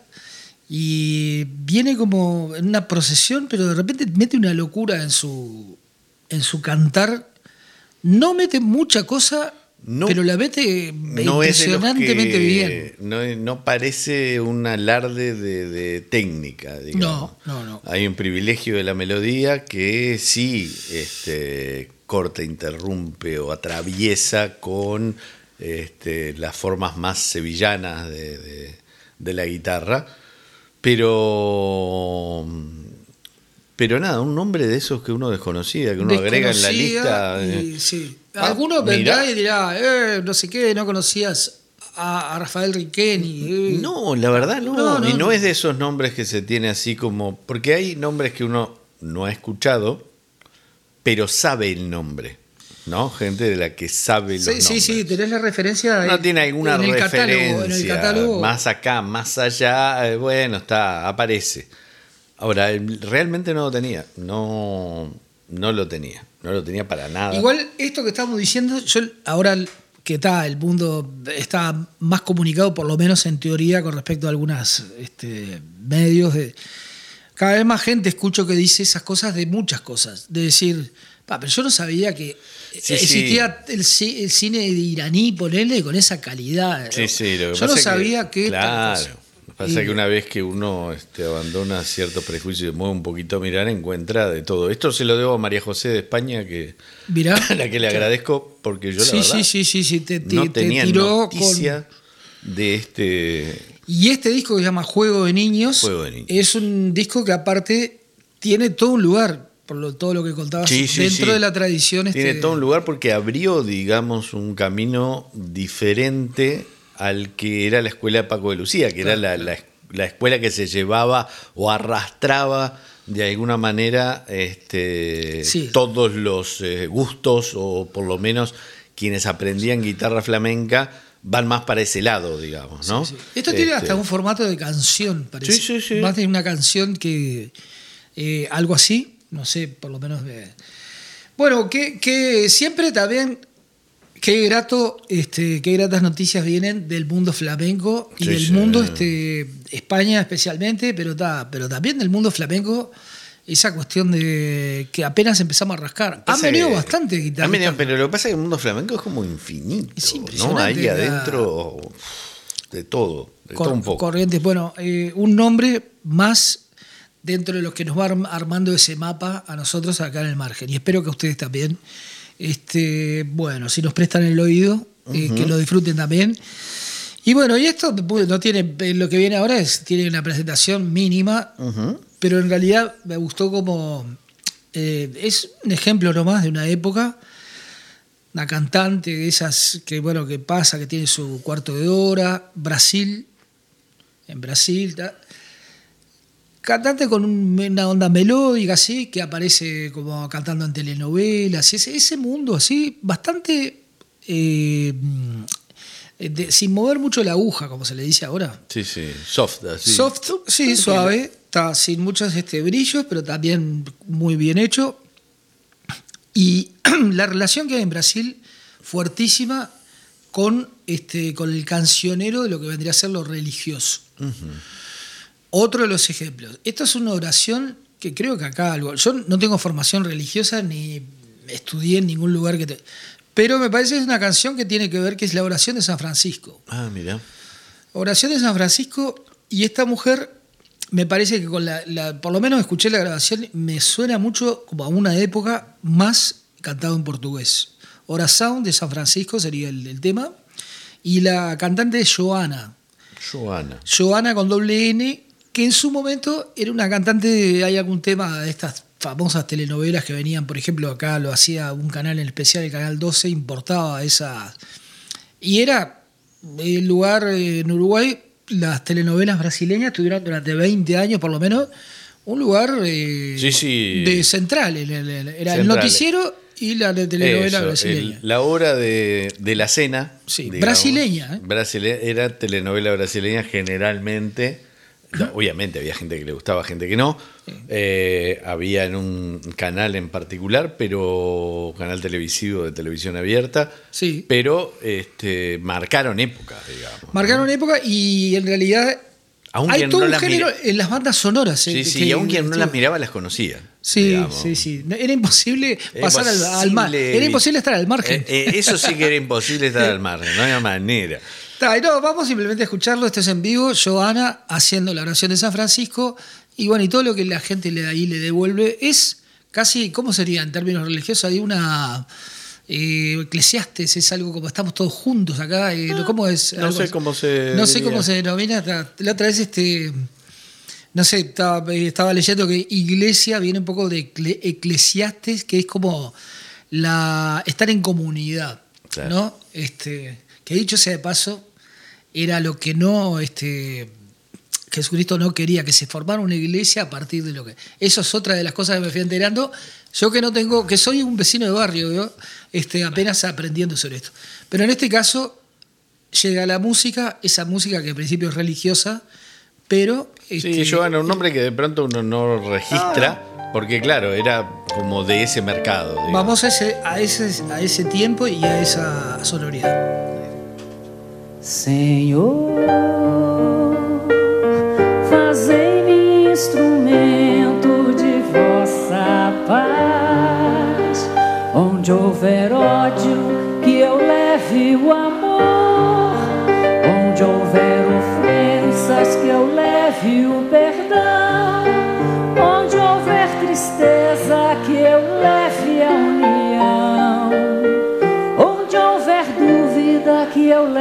y viene como en una procesión, pero de repente mete una locura en su, en su cantar. No mete mucha cosa. No, pero la mete no impresionantemente que, bien. No, no parece un alarde de, de técnica, digamos. No, no, no. Hay un privilegio de la melodía que sí este, corta, interrumpe o atraviesa con este, las formas más sevillanas de, de, de la guitarra. Pero... Pero nada, un nombre de esos que uno desconocía, que uno agrega en la lista. Y, sí. Alguno vendrá y dirá, eh, no sé qué, no conocías a, a Rafael Riqueni. Eh. No, la verdad no. No, no. Y no es de esos nombres que se tiene así como... Porque hay nombres que uno no ha escuchado, pero sabe el nombre, ¿no? Gente de la que sabe los sí, nombres. Sí, sí, tenés la referencia. No en, tiene alguna en el referencia. Catálogo, en el catálogo. Más acá, más allá, eh, bueno, está, aparece. Ahora, realmente no lo tenía, no, no lo tenía, no lo tenía para nada. Igual esto que estamos diciendo, yo ahora que está, el mundo está más comunicado, por lo menos en teoría, con respecto a algunos este, medios. De, cada vez más gente escucho que dice esas cosas de muchas cosas, de decir, pa, pero yo no sabía que sí, existía sí. El, el cine iraní, ponele, con esa calidad. Sí, sí, lo que yo no pasa sabía que, que... Claro. Pasa Y- que una vez que uno este, abandona ciertos prejuicios y mueve un poquito a mirar, encuentra de todo. Esto se lo debo a María José de España, que Mirá. a la que le agradezco, porque yo la Sí, verdad sí, sí, sí, sí, te, te- no te tenía tiró con... noticia de este... Y este disco que se llama Juego de Niños, Juego de Niños. es un disco que aparte tiene todo un lugar, por lo, todo lo que contabas, Sí, sí, dentro sí. de la tradición. Tiene este, todo un lugar porque abrió, digamos, un camino diferente al que era la escuela de Paco de Lucía, que era la, la, la escuela que se llevaba o arrastraba de alguna manera este, Sí. todos los eh, gustos, o por lo menos quienes aprendían guitarra flamenca van más para ese lado, digamos, ¿no? Sí, sí. Esto tiene Este, hasta un formato de canción, parece. Sí, sí, sí. Más de una canción que eh, algo así, no sé, por lo menos. eh. Bueno, que, que siempre también, qué grato, este, qué gratas noticias vienen del mundo flamenco y Sí, del sí. mundo, este, España especialmente, pero, ta, pero también del mundo flamenco. Esa cuestión de que apenas empezamos a rascar. Han Pasa venido que- bastante han guitarristas. venido, pero lo que pasa es que el mundo flamenco es como infinito, Es ¿no? impresionante Ahí la- adentro de todo, de Cor- todo un poco. Corrientes. Bueno, eh, un nombre más dentro de los que nos va arm- armando ese mapa a nosotros acá en el margen. Y espero que ustedes también, este, bueno, si nos prestan el oído, eh, que lo disfruten también. Y bueno, y esto pues, no tiene, eh, lo que viene ahora es, tiene una presentación mínima, Ujú. pero en realidad me gustó como, eh, es un ejemplo nomás de una época, una cantante de esas que, bueno, que pasa, que tiene su cuarto de hora, Brasil, en Brasil, ta. Cantante con un- una onda melódica así, que aparece como cantando en telenovelas, y ese, ese mundo así, bastante eh, de- sin mover mucho la aguja, como se le dice ahora. Sí, sí, soft, así. Soft, sí, suave, está sin muchos este, brillos, pero también muy bien hecho. Y la relación que hay en Brasil, fuertísima, con, este, con el cancionero de lo que vendría a ser lo religioso. Otro de los ejemplos. Esto es una oración que creo que acá algo. Yo no tengo formación religiosa ni estudié en ningún lugar que te. Pero me parece que es una canción que tiene que ver, que es la oración de San Francisco. Ah, mira. Oración de San Francisco, y esta mujer, me parece que con la, la- por lo menos escuché la grabación, me suena mucho como a una época más cantado en portugués. Oración de San Francisco sería el, el tema, y la cantante es Joana. Joana. Joana con doble N, que en su momento era una cantante, de- hay algún tema de estas famosas telenovelas que venían, por ejemplo, acá lo hacía un canal en especial, el Canal doce, importaba esa. Y era el lugar eh, en Uruguay, las telenovelas brasileñas tuvieron durante veinte años por lo menos un lugar eh, Sí, sí. de central. el- el- el- Era el Central. noticiero y la de telenovela Eso, brasileña. el- la hora de, de la cena. Sí, brasileña, ¿eh? Brasile- era telenovela brasileña generalmente. no, obviamente había gente que le gustaba, gente que no. Eh, había en un canal en particular, pero canal televisivo de televisión abierta. Sí. Pero este, marcaron épocas, digamos. Marcaron ¿no? época y en realidad Aún hay quien todo no un las género mira- en las bandas sonoras. Sí, eh, sí, que- y aún quien no las que- miraba las conocía. Sí, digamos. sí, sí. No, era imposible Era pasar al, al mar. imposible- Era imposible estar al margen. Eh, eh, eso sí que era imposible estar al margen, no había manera. Ta, y no, vamos simplemente a escucharlo. Esto es en vivo. Joana haciendo la oración de San Francisco. Y bueno, y todo lo que la gente le ahí le devuelve es casi, ¿cómo sería en términos religiosos? Hay una. Eh, Eclesiastes es algo como estamos todos juntos acá. eh, ¿Cómo es? No Algo sé así. cómo se No sé diría. cómo se denomina. Ta, La otra vez, este. No sé, estaba, eh, estaba leyendo que iglesia viene un poco de ecle- Eclesiastes, que es como la estar en comunidad, Claro. ¿no? Este, que dicho sea de paso, era lo que no, este, Jesucristo no quería, que se formara una iglesia a partir de lo que. Eso es otra de las cosas que me fui enterando. Yo que no tengo, que soy un vecino de barrio, ¿no? este, apenas aprendiendo sobre esto. Pero en este caso llega la música, esa música que al principio es religiosa, pero Sí, este, Joana, un nombre que de pronto uno no registra, porque claro, era como de ese mercado. digamos. vamos a ese, a ese, a ese tiempo y a esa sonoridad. Senhor, fazei-me instrumento de vossa paz. Onde houver ódio, que eu leve o amor. Onde houver ofensas, que eu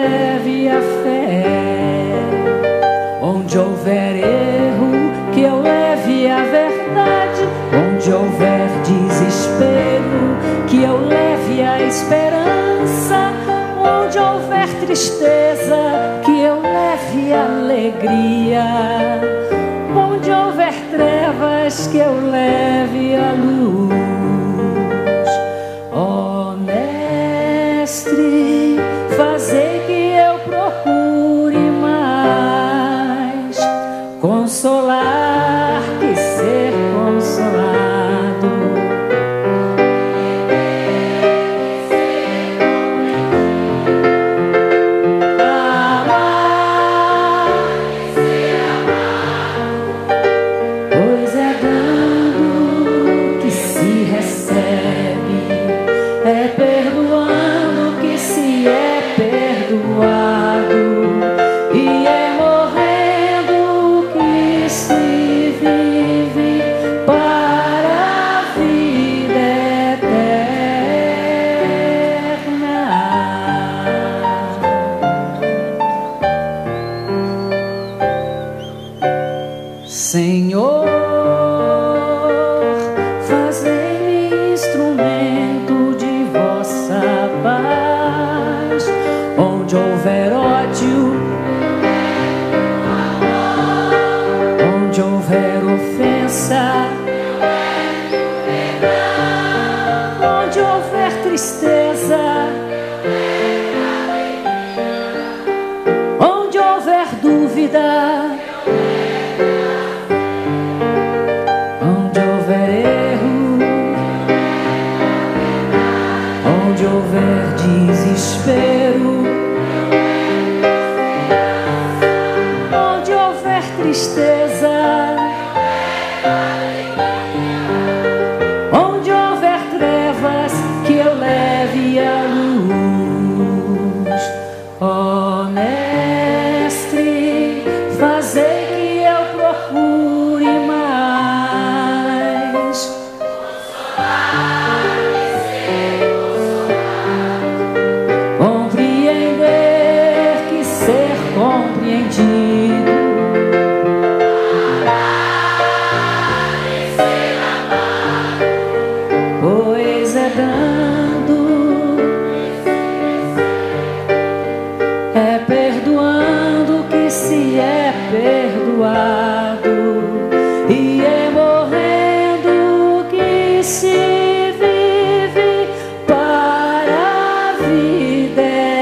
leve a fé. Onde houver erro, que eu leve a verdade. Onde houver desespero, que eu leve a esperança. Onde houver tristeza, que eu leve a alegria. Onde houver trevas, que eu leve a luz. Ó Mestre, fazei que eu procure mais consolar que ser consolado. Senhor, fazei-me instrumento de vossa paz. Onde houver ódio, onde houver ofensa, onde houver tristeza, onde houver dúvida, onde houver erro, onde houver desespero, onde houver tristeza, onde houver trevas, que eu leve a luz. Ó Mestre, fazei que eu procure mais compreender que ser compreendido. Pois é dando, é perdoando que se é perdoado, e é morrendo que se vive para a vida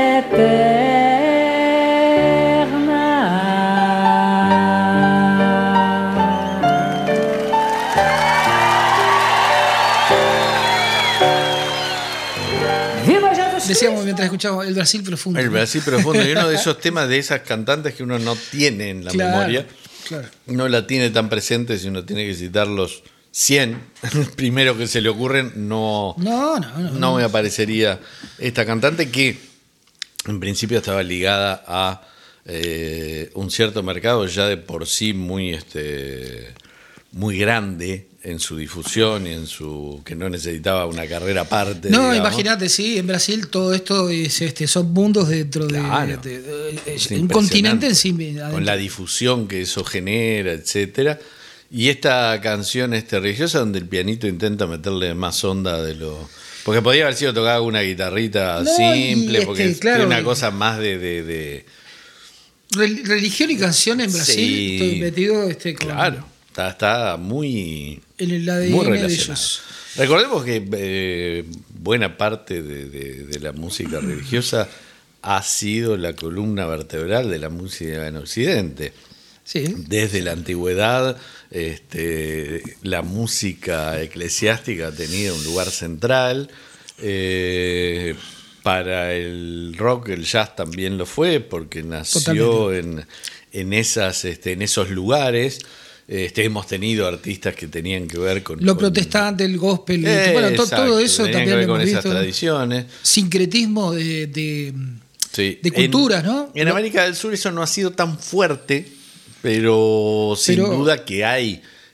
eterna. ¡Viva Jesus Decíamos mientras escuchábamos el Brasil profundo. El ¿no? Brasil profundo. Y uno de esos temas de esas cantantes que uno no tiene en la Claro, memoria. claro. No la tiene tan presente, si uno tiene que citar los cien primero que se le ocurren, no, No, no, no. no me aparecería esta cantante que en principio estaba ligada a eh, un cierto mercado ya de por sí muy, este, muy grande en su difusión y en su que no necesitaba una carrera aparte. No, digamos. imagínate, sí, en Brasil todo esto es, este, son mundos dentro de, Claro. de- de- de- Es un continente en sí. impresionante, adentro. con la difusión que eso genera, etcétera. Y esta canción este, religiosa donde el pianito intenta meterle más onda de lo... Porque podía haber sido tocada una guitarrita No, simple, y este, porque claro, tiene una y- cosa más de... de, de- Rel- Religión y canción en Brasil, Sí, estoy metido este, con, claro, está, está muy... en el A D Muy N de relacionado. ellos. Recordemos que eh, buena parte de, de- de la música religiosa ha sido la columna vertebral de la música en Occidente. Sí. Desde la antigüedad, este, la música eclesiástica ha tenido un lugar central. Eh, para el rock, el jazz también lo fue, porque nació en, en, esas, este, en esos lugares. Este, hemos tenido artistas que tenían que ver con... Lo con- protestante, el gospel, Eh, bueno, to- exacto, todo eso tenían también que ver lo con hemos esas visto. tradiciones. Sincretismo de, de, Sí. de culturas, en, ¿no? En América del Sur eso no ha sido tan fuerte, pero sin Pero- duda que hay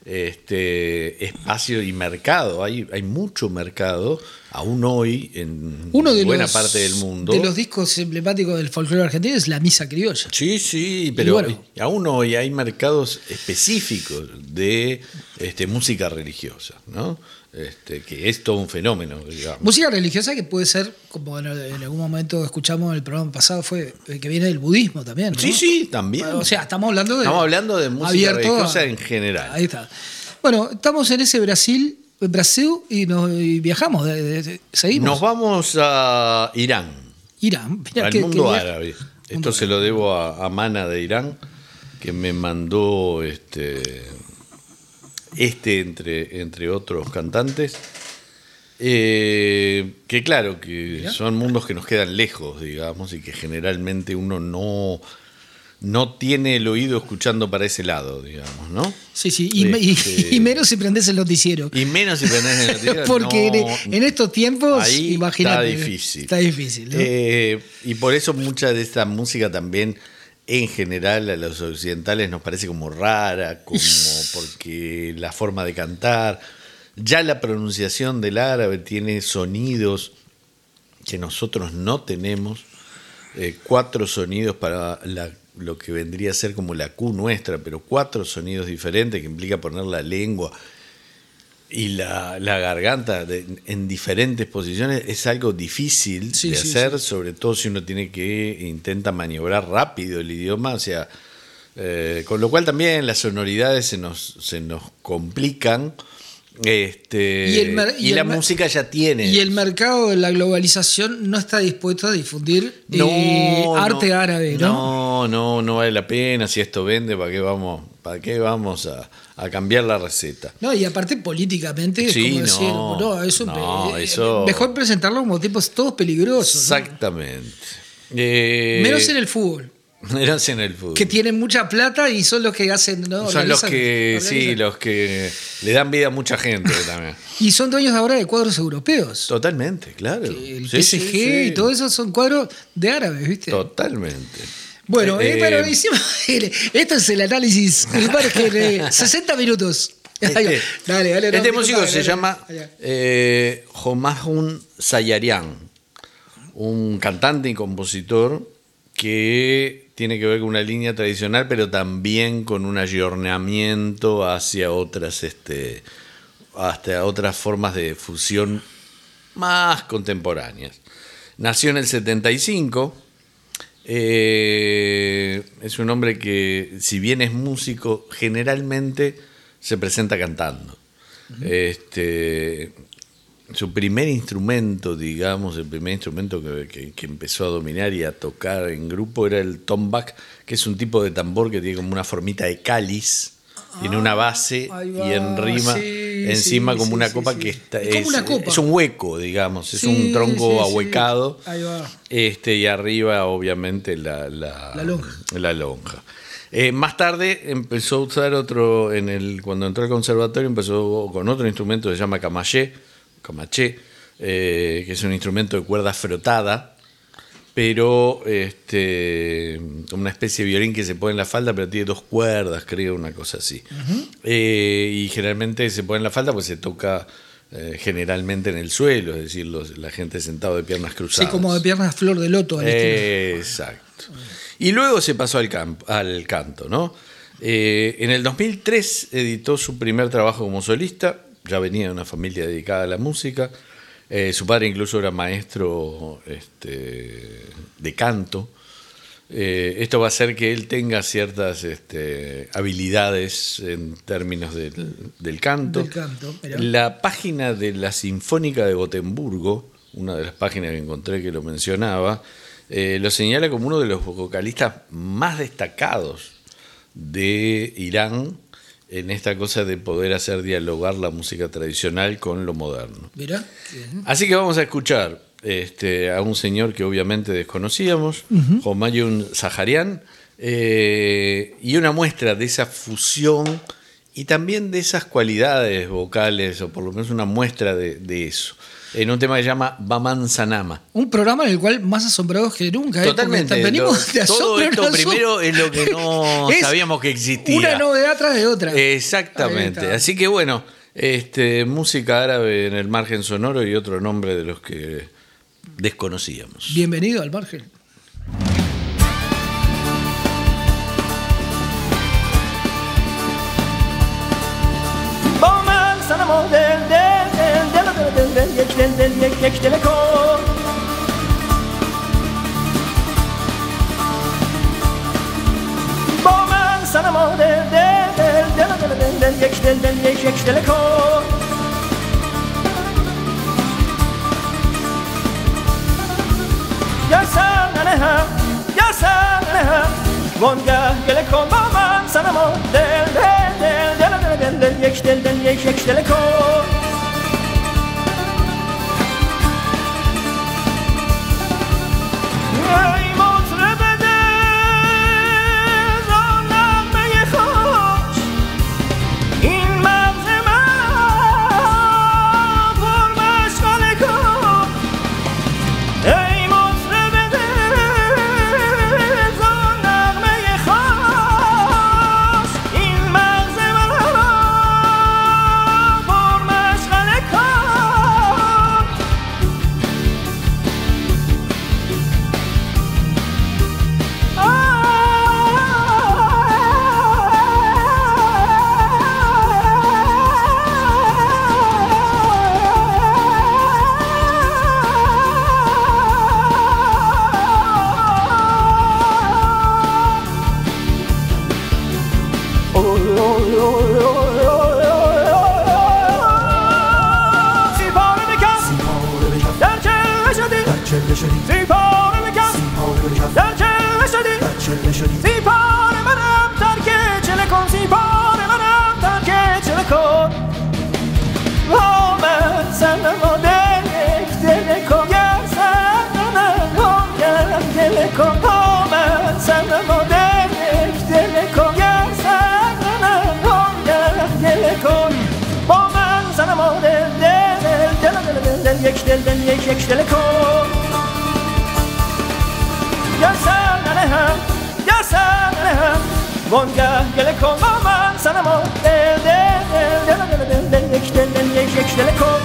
este, espacio y mercado. Hay, hay mucho mercado, aún hoy, en Uno de buena los, parte del mundo. de los discos emblemáticos del folclore argentino es La Misa Criolla. Sí, sí, pero bueno. aún hoy hay mercados específicos de este, música religiosa, ¿no? Este, que es todo un fenómeno, digamos. Música religiosa que puede ser, como en, en algún momento escuchamos en el programa pasado, fue que viene del budismo también, ¿no? Sí, sí, también. O sea, estamos hablando de... Estamos hablando de música abierto religiosa a- en general. Ahí está. Bueno, estamos en ese Brasil, Brasil y, nos, y viajamos, de- de- de- seguimos. Nos vamos a Irán, Irán. Mirá al qué- mundo qué viaje. árabe. Esto Mundo se lo debo a, a Mana de Irán, que me mandó este, este entre, entre otros cantantes. Eh, que claro, que Mirá. son mundos que nos quedan lejos, digamos, y que generalmente uno no, no tiene el oído escuchando para ese lado, digamos, ¿no? Sí, sí, y, me- y- Este- y menos si prendes el noticiero. Y menos si tenés el noticiero, Porque no- en, en estos tiempos, ahí imagínate. está difícil. Está difícil, ¿no? Eh, y por eso mucha de esta música también, en general, a los occidentales nos parece como rara, como porque la forma de cantar, ya la pronunciación del árabe tiene sonidos que nosotros no tenemos, eh, cuatro sonidos para la, lo que vendría a ser como la Q nuestra, pero cuatro sonidos diferentes que implica poner la lengua y la, la garganta de- en diferentes posiciones. Es algo difícil Sí, de sí, hacer, sí. sobre todo si uno tiene que intenta maniobrar rápido el idioma, o sea, eh, con lo cual también las sonoridades se nos, se nos complican. Este, Y y el mer- y la el mer- música ya tiene. Y el mercado de la globalización no está dispuesto a difundir No, eh, no, arte árabe, ¿no? No, no, no vale la pena. Si esto vende, ¿para qué vamos, para qué vamos a, a cambiar la receta? No, y aparte políticamente es Sí, como no, decir, no, eso, no, eh, eso- mejor presentarlo como tipos todos peligrosos. ¿no? Exactamente. Eh, Menos en el fútbol, menos en el fútbol. que tienen mucha plata y son los que hacen, ¿no? Son los Organizan- que, sí, organizan. los que le dan vida a mucha gente también. Y son dueños ahora de cuadros europeos. Totalmente, claro. El Sí, P S G sí, sí. y todo eso son cuadros de árabes, ¿viste? Totalmente. Bueno, eh, Eh, pero hicimos, esto es el análisis, el margen de sesenta minutos. Este, dale, dale. no, este no, músico dale, se dale, llama dale. eh, Homahun Sayarian, un cantante y compositor que tiene que ver con una línea tradicional, pero también con un ayornamiento hacia otras, este, hasta otras formas de fusión más contemporáneas. Nació en el setenta y cinco. Eh, es un hombre que, si bien es músico, generalmente se presenta cantando. Este, su primer instrumento, digamos, el primer instrumento que, que- que empezó a dominar y a tocar en grupo era el tombak, que es un tipo de tambor que tiene como una formita de cáliz, tiene una base ahí y va, en rima sí, encima sí, como sí, una sí, copa sí. que está, Es como una copa. es un hueco, digamos, es Sí, un tronco sí, sí. ahuecado. Ahí va. Este, y arriba, obviamente, la, la, La lonja. la lonja. Eh, más tarde empezó a usar otro, en el, cuando entró al conservatorio, empezó con otro instrumento que se llama camaché, camaché eh, que es un instrumento de cuerda frotada, pero este, una especie de violín que se pone en la falda, pero tiene dos cuerdas, creo, una cosa así. Eh, y generalmente se pone en la falda, pues se toca eh, generalmente en el suelo, es decir, los- la gente sentada de piernas Sí, cruzadas. como de piernas flor de loto al estilo. Eh, Exacto. Y luego se pasó al, camp- al canto, ¿no? Eh, en el dos mil tres editó su primer trabajo como solista, ya venía de una familia dedicada a la música. Eh, su padre incluso era maestro este, de canto. Eh, esto va a hacer que él tenga ciertas este, habilidades en términos del, del canto. Del canto, mirá. La página de la Sinfónica de Gotemburgo, una de las páginas que encontré que lo mencionaba, eh, lo señala como uno de los vocalistas más destacados de Irán en esta cosa de poder hacer dialogar la música tradicional con lo moderno. Mirá. Bien. Así que vamos a escuchar este, a un señor que obviamente desconocíamos, Homayun Zaharian, eh, y una muestra de esa fusión y también de esas cualidades vocales, o por lo menos una muestra de, de eso. en un tema que se llama Baman Sanama. Un programa en el cual más asombrados que nunca. ¿eh? Totalmente. Porque venimos Lo- de asombro todo en esto asombro. primero es lo que no Es sabíamos que existía. Una novedad tras de otra. Ahí Exactamente. está. Así que bueno, este, música árabe en el margen sonoro y otro nombre de los que desconocíamos. Bienvenido al margen. Bomen sana model del del del del del del geç del del geç geç deleko. Bomen sana model del del del del del del geç del del geç geç deleko. Yarsan anaha, yarsan anaha. Gonga geleko bomen sana model del del del del del del geç del del geç geç deleko. Ey mutrebede zaname hoş. In mavzema formaş kaleko. Ey mutrebede zaname hoş. In mavzema formaş kaleko. Sipare manam tarke çele kon sipare manam tarke çele kon. Omen sana model ektere kon gel sana kon gel gele kon. Omen sana model ektere kon gel sana kon gel gele kon. Omen sana model del del del del del geç del del geç geç dele kon. Yarsan anaha, yarsan anaha. Gonga gele kon bomen sana model del del del del del geç del del geç geç dele kon.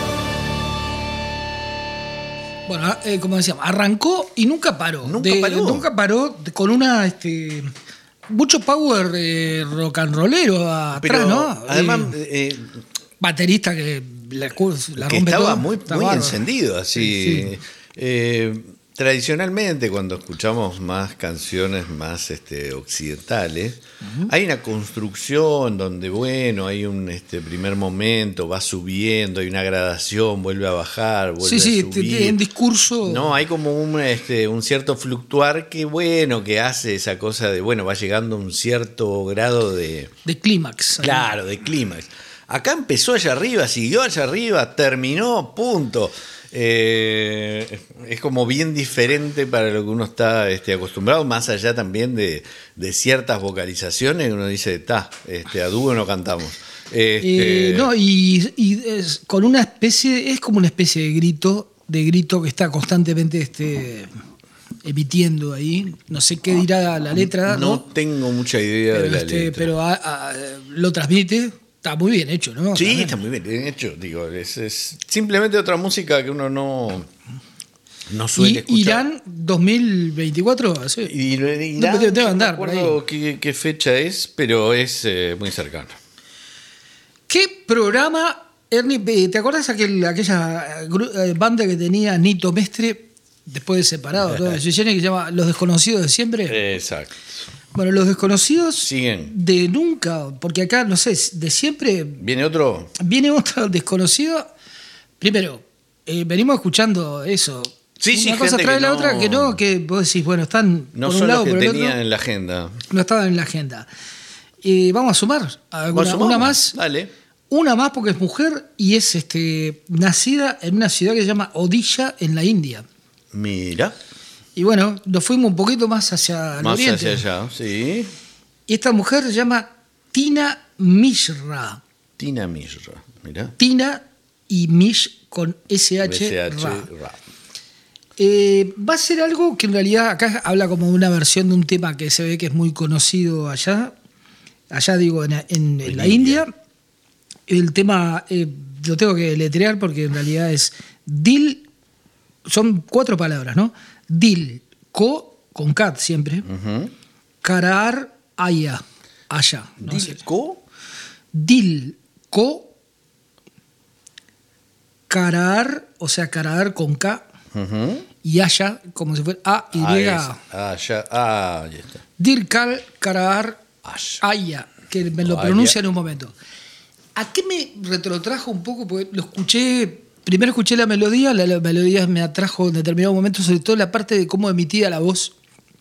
Bueno, eh, como decíamos, arrancó y nunca paró. Nunca De- paró. Nunca paró de- con una, este, mucho power eh, rock and rollero atrás, Pero ¿no? además, Eh, eh, baterista que la, la que rompe estaba toda. muy, Está muy bárbaro. encendido, así. Sí. Eh, tradicionalmente, cuando escuchamos más canciones más este, occidentales, hay una construcción donde, bueno, hay un este, primer momento, va subiendo, hay una gradación, vuelve a bajar, vuelve Sí, sí, a te- subir. te- en discurso. No, hay como un, este, un cierto fluctuar que, bueno, que hace esa cosa de, bueno, va llegando a un cierto grado de... De clímax. Claro, de clímax. Acá empezó allá arriba, siguió allá arriba, terminó, punto. Eh, es como bien diferente para lo que uno está este, acostumbrado, más allá también de, de ciertas vocalizaciones, uno dice, está, este, a dúo no cantamos. Este, Eh, no, y, y es con una especie, es como una especie de grito, de grito que está constantemente este, emitiendo ahí. No sé qué dirá la letra, no ¿no? tengo mucha idea Pero, de la este, letra. pero a- a- lo transmite, está muy bien hecho, ¿no? Sí, También. está muy bien hecho. Digo, es, es simplemente otra música que uno no, no suele Y escuchar. Irán dos mil veinticuatro, sí. Y lo de No, Irán, debe yo no andar me por acuerdo qué, qué fecha es, pero es eh, muy cercano. ¿Qué programa, Ernie? eh, ¿Te acuerdas aquel, aquella gru- eh, banda que tenía Nito Mestre, después de separado, todo, que se llama Los Desconocidos de Siempre? Exacto. Bueno, Los Desconocidos Siguen. de nunca, porque acá, no sé, de siempre ¿Viene otro? viene otro desconocido. Primero, eh, venimos escuchando eso. Sí, sí, Una cosa gente trae que la no- otra que no, que vos decís, bueno, están No por un son lado los que por el tenían otro, en la agenda. no estaban en la agenda. Eh, vamos a sumar alguna- ¿Sumamos? una más. Dale. Una más porque es mujer y es este, nacida en una ciudad que se llama Odisha, en la India. Mira. Y bueno, nos fuimos un poquito más hacia el Más oriente. hacia allá, sí. Y esta mujer se llama Tina Mishra. Tina Mishra. Mira. Tina y Mish con S H, S H Ra. Ra. Eh, va a ser algo que en realidad acá habla como de una versión de un tema que se ve que es muy conocido allá. Allá digo, en, en, en la India. El tema eh, lo tengo que letrear porque en realidad es Dil, son cuatro palabras, ¿no? Dil, Ko, con Kat siempre, Uh-huh. Karaar, Aya, Aya. No sé. ¿Disco? Dil, Ko, Karaar, o sea, Karaar con K, Uh-huh. y Aya, como si fuera A, Y, Ah, A. esa. Ah, ya. Ah, ya está. Dirkal, Karaar, Aya. Aya, que me lo Aya. pronuncia en un momento. ¿A qué me retrotrajo un poco? Porque lo escuché, primero escuché la melodía, la, la melodía me atrajo en determinado momento, sobre todo la parte de cómo emitía la voz.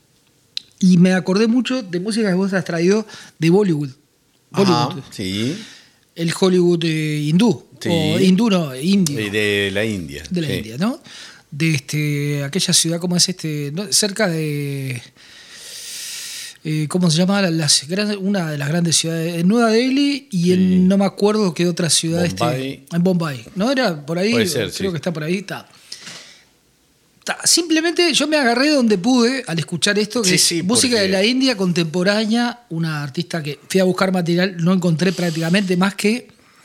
Y me acordé mucho de música que vos has traído de Bollywood. Ajá, Bollywood. sí. El Hollywood eh, hindú. Sí. O hindú, no, indio. Y de la India. De la sí. India, ¿no? De este, aquella ciudad, ¿cómo es este? ¿No? Cerca de. Eh, ¿Cómo se llama? Las, grandes- una de las grandes ciudades. En Nueva Delhi y Sí. en no me acuerdo qué otra ciudad. Bombay. Este, en Bombay. ¿No era por ahí? Puede ser, Creo sí. que está por ahí. Está. Está. Simplemente yo me agarré donde pude al escuchar esto, que Sí, es sí, música porque- de la India contemporánea, una artista que fui a buscar material, no encontré prácticamente más que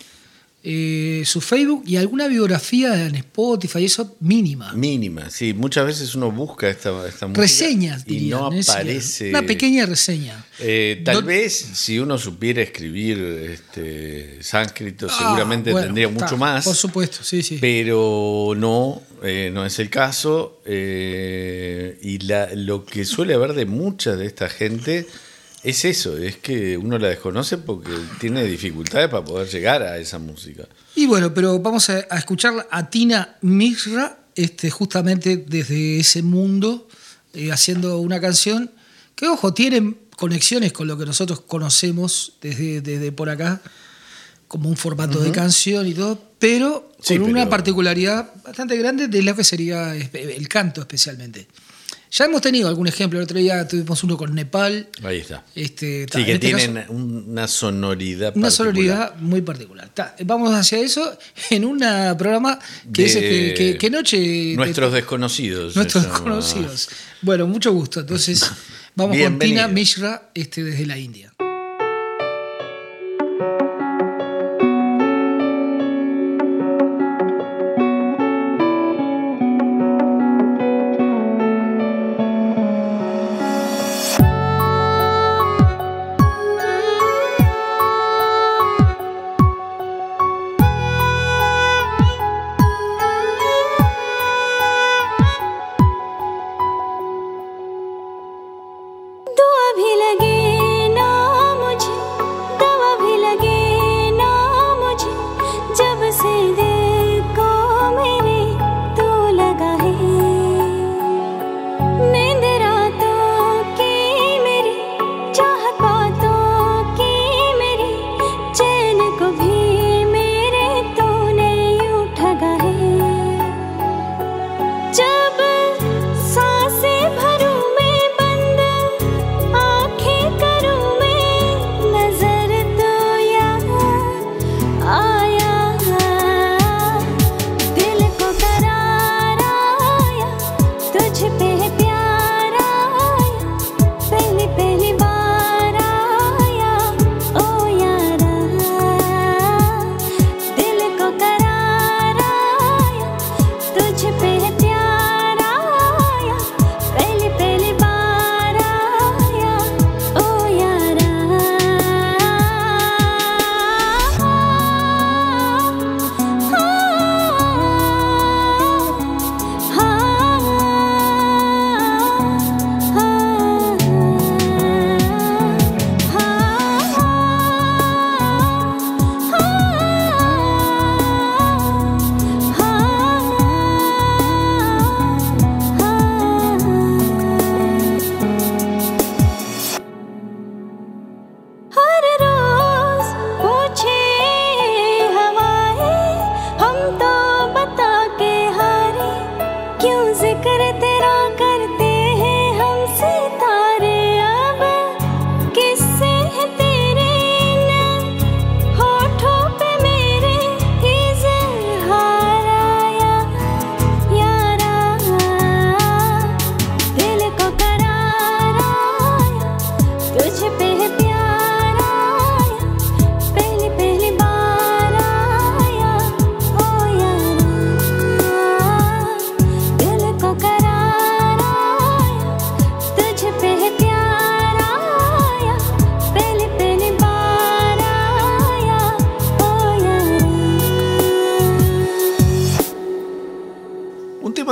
eh, su Facebook y alguna biografía en Spotify, eso mínima. Mínima, sí. Muchas veces uno busca esta, esta música Reseñas, y diría. no aparece. Una pequeña reseña. Eh, tal Do- vez si uno supiera escribir este, sánscrito, Ah, seguramente bueno, tendría está, mucho más. Por supuesto, sí, sí. Pero no, eh, no es el caso. eh, y la, lo que suele haber de mucha de esta gente es eso, es que uno la desconoce porque tiene dificultades para poder llegar a esa música. Y bueno, pero vamos a, a escuchar a Tina Mishra, este, justamente desde ese mundo, eh, haciendo una canción que, ojo, tiene conexiones con lo que nosotros conocemos desde, desde por acá, como un formato de canción y todo, pero Sí, con una pero- particularidad bastante grande de lo que sería el canto especialmente. Ya hemos tenido algún ejemplo, el otro día tuvimos uno con Nepal. Ahí está. Este, ta, Sí, en que este tienen caso, una sonoridad una particular. sonoridad muy particular. Ta, vamos hacia eso en un programa que De es este, que, que noche. Nuestros desconocidos. se Nuestros llama. desconocidos. Bueno, mucho gusto. Entonces, vamos con Bienvenido. Tina Mishra este, desde la India. दुआ भी लगे ना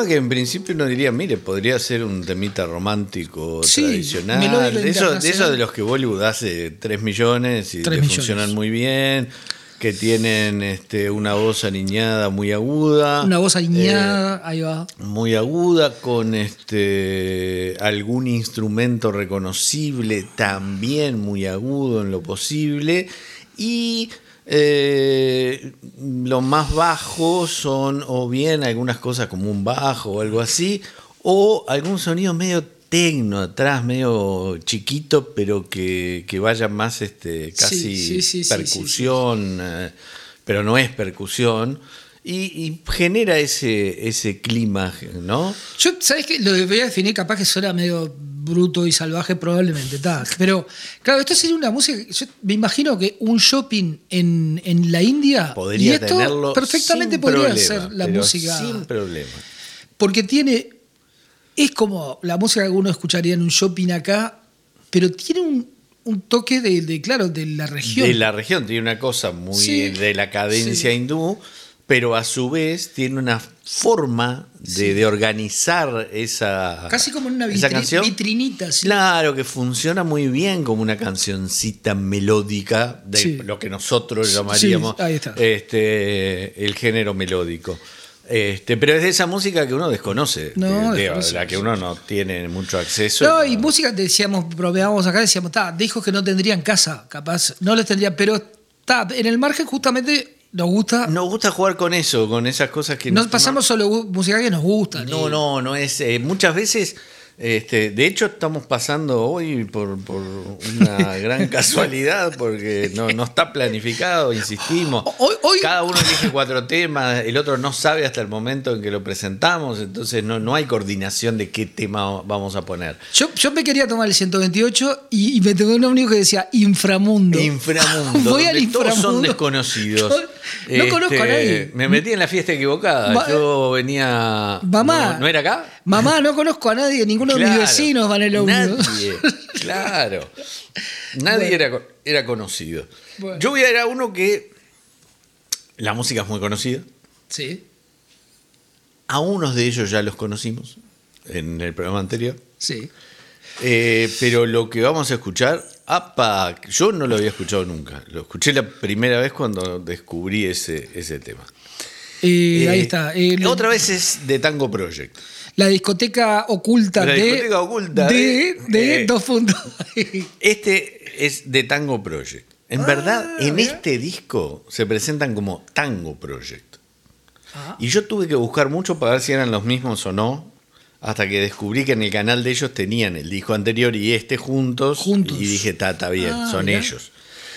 tema que en principio uno diría, mire, podría ser un temita romántico Sí, tradicional. melódico De eso, de internacional. eso de los que Bollywood hace tres millones y Tres le millones. funcionan muy bien, que tienen este, una voz aniñada muy aguda. Una voz alineada, ahí va. Muy aguda, con este algún instrumento reconocible, también muy agudo en lo posible. Y eh, lo más bajo son o bien algunas cosas como un bajo o algo así, o algún sonido medio tecno atrás, medio chiquito, pero que, que vaya más este, casi Sí, sí, sí, sí, percusión, eh, pero no es percusión. Y, y genera ese, ese clima, ¿no? Yo, ¿sabes qué? Lo voy a definir, capaz que suena medio bruto y salvaje, probablemente, ta. Pero, claro, esto sería una música. Yo me imagino que un shopping en, en la India. Podría y esto tenerlo perfectamente sin podría problema, ser la pero música. sin problema. Porque tiene. Es como la música que uno escucharía en un shopping acá, pero tiene un, un toque de, de, claro, de la región. De la región, tiene una cosa muy Sí, de la cadencia sí. hindú, pero a su vez tiene una forma de, Sí. de organizar esa, Casi como en una esa vitri- canción. vitrinita. ¿Sí? Claro, que funciona muy bien como una cancioncita melódica de Sí. lo que nosotros Sí, llamaríamos ahí está. este, el género melódico. Este, pero es de esa música que uno desconoce, No, de- de- desconoce, la que sí. uno no tiene mucho acceso. No, y música, decíamos, bromeábamos acá, decíamos, ta, discos que no tendrían casa, capaz, no les tendrían, pero ta, en el margen justamente nos gusta, Nos gusta jugar con eso, con esas cosas que nos nos pasamos solo gu- música que nos gusta. No, no, no es. eh, muchas veces, este, de hecho, estamos pasando hoy por, por una gran casualidad, porque no, no está planificado, insistimos. Hoy- hoy- Cada uno elige cuatro temas, el otro no sabe hasta el momento en que lo presentamos, entonces no, no hay coordinación de qué tema vamos a poner. Yo, yo me quería tomar el ciento veintiocho y, y me tomé un ómnibus que decía Inframundo. Inframundo, Voy al donde todos son inframundo. desconocidos. Yo no conozco a nadie. Me metí en la fiesta equivocada. Ma- Yo venía. Mamá. ¿No, ¿no era acá? Mamá, no conozco a nadie, ninguno de mis Claro, vecinos van en el ómnibus. Nadie, claro. Nadie Bueno. era, co- era conocido. Bueno. Yo voy a ir a uno que la música es muy conocida. Sí, A unos de ellos ya los conocimos en el programa anterior. sí. Eh, pero lo que vamos a escuchar, apa, yo no lo había escuchado nunca. Lo escuché la primera vez cuando descubrí ese, ese tema. Eh, Eh, ahí está. Eh, la- otra vez es de Tango Project. La discoteca oculta La de. discoteca oculta de, de- de eh, dos puntos. Este es de Tango Project. En Ah, verdad, en mira. este disco se presentan como Tango Project. Ah. Y yo tuve que buscar mucho para ver si eran los mismos o no, hasta que descubrí que en el canal de ellos tenían el disco anterior y este juntos. Juntos. Y dije, está, está bien, Ah, son mirá. ellos.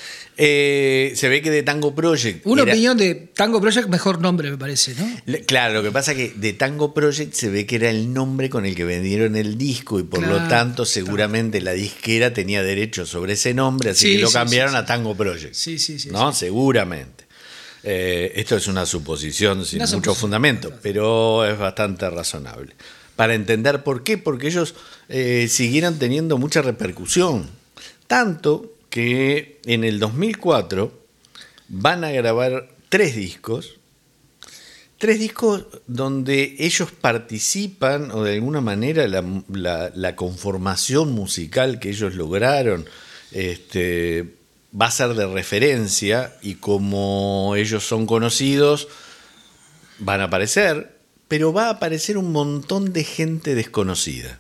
Eh, se ve que de Tango Project. Una era- opinión de Tango Project, mejor nombre, me parece, ¿no? Le- Claro, lo que pasa es que de Tango Project se ve que era el nombre con el que vendieron el disco y por Claro, lo tanto seguramente la disquera tenía derechos sobre ese nombre, así Sí, que lo sí, cambiaron sí, sí. a Tango Project. Sí, sí, sí. ¿No? Seguramente. Eh, esto es una suposición sin Una mucho suposición. fundamento, pero es bastante razonable. Para entender por qué, porque ellos eh, siguieron teniendo mucha repercusión. Tanto que en el dos mil cuatro van a grabar tres discos. Tres discos donde ellos participan, o de alguna manera la, la- la conformación musical que ellos lograron este, va a ser de referencia, y como ellos son conocidos, van a aparecer, pero va a aparecer un montón de gente desconocida.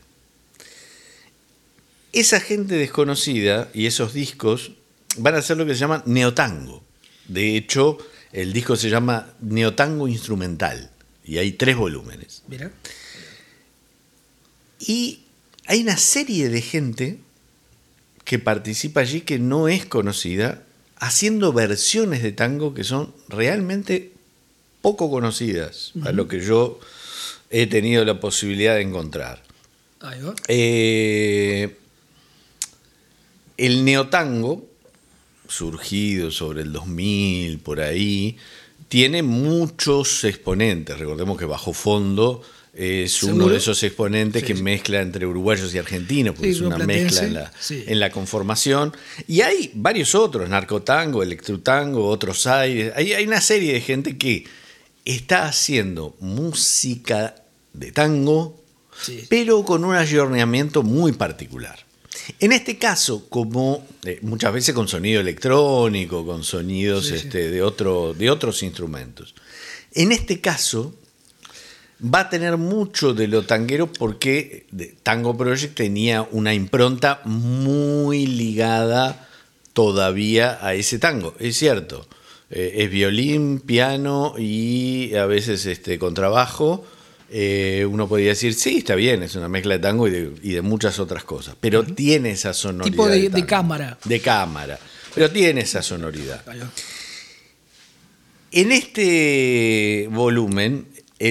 Esa gente desconocida y esos discos van a ser lo que se llama neotango. De hecho, el disco se llama Neotango Instrumental y hay tres volúmenes. Mira. Y hay una serie de gente que participa allí que no es conocida, haciendo versiones de tango que son realmente poco conocidas, a lo que yo he tenido la posibilidad de encontrar. Ahí va. Eh, el neotango, surgido sobre el dos mil, por ahí, tiene muchos exponentes. Recordemos que Bajo Fondo es ¿Seguro? uno de esos exponentes Sí, que sí. mezcla entre uruguayos y argentinos, porque Sí, es una platense, mezcla en la, sí. en la conformación. Y hay varios otros, narcotango, electrotango, otros aires. Hay, hay una serie de gente que está haciendo música de tango, Sí. pero con un ayornamiento muy particular. En este caso, como eh, muchas veces con sonido electrónico, con sonidos Sí, sí. este, de, otro, de otros instrumentos. En este caso, va a tener mucho de lo tanguero porque Tango Project tenía una impronta muy ligada todavía a ese tango, es cierto. Eh, es violín, piano y a veces este, contrabajo. Eh, uno podría decir, sí, está bien, es una mezcla de tango y de, y de muchas otras cosas, pero uh-huh. tiene esa sonoridad. Tipo de, de, de cámara. De cámara, pero tiene esa sonoridad. En este volumen,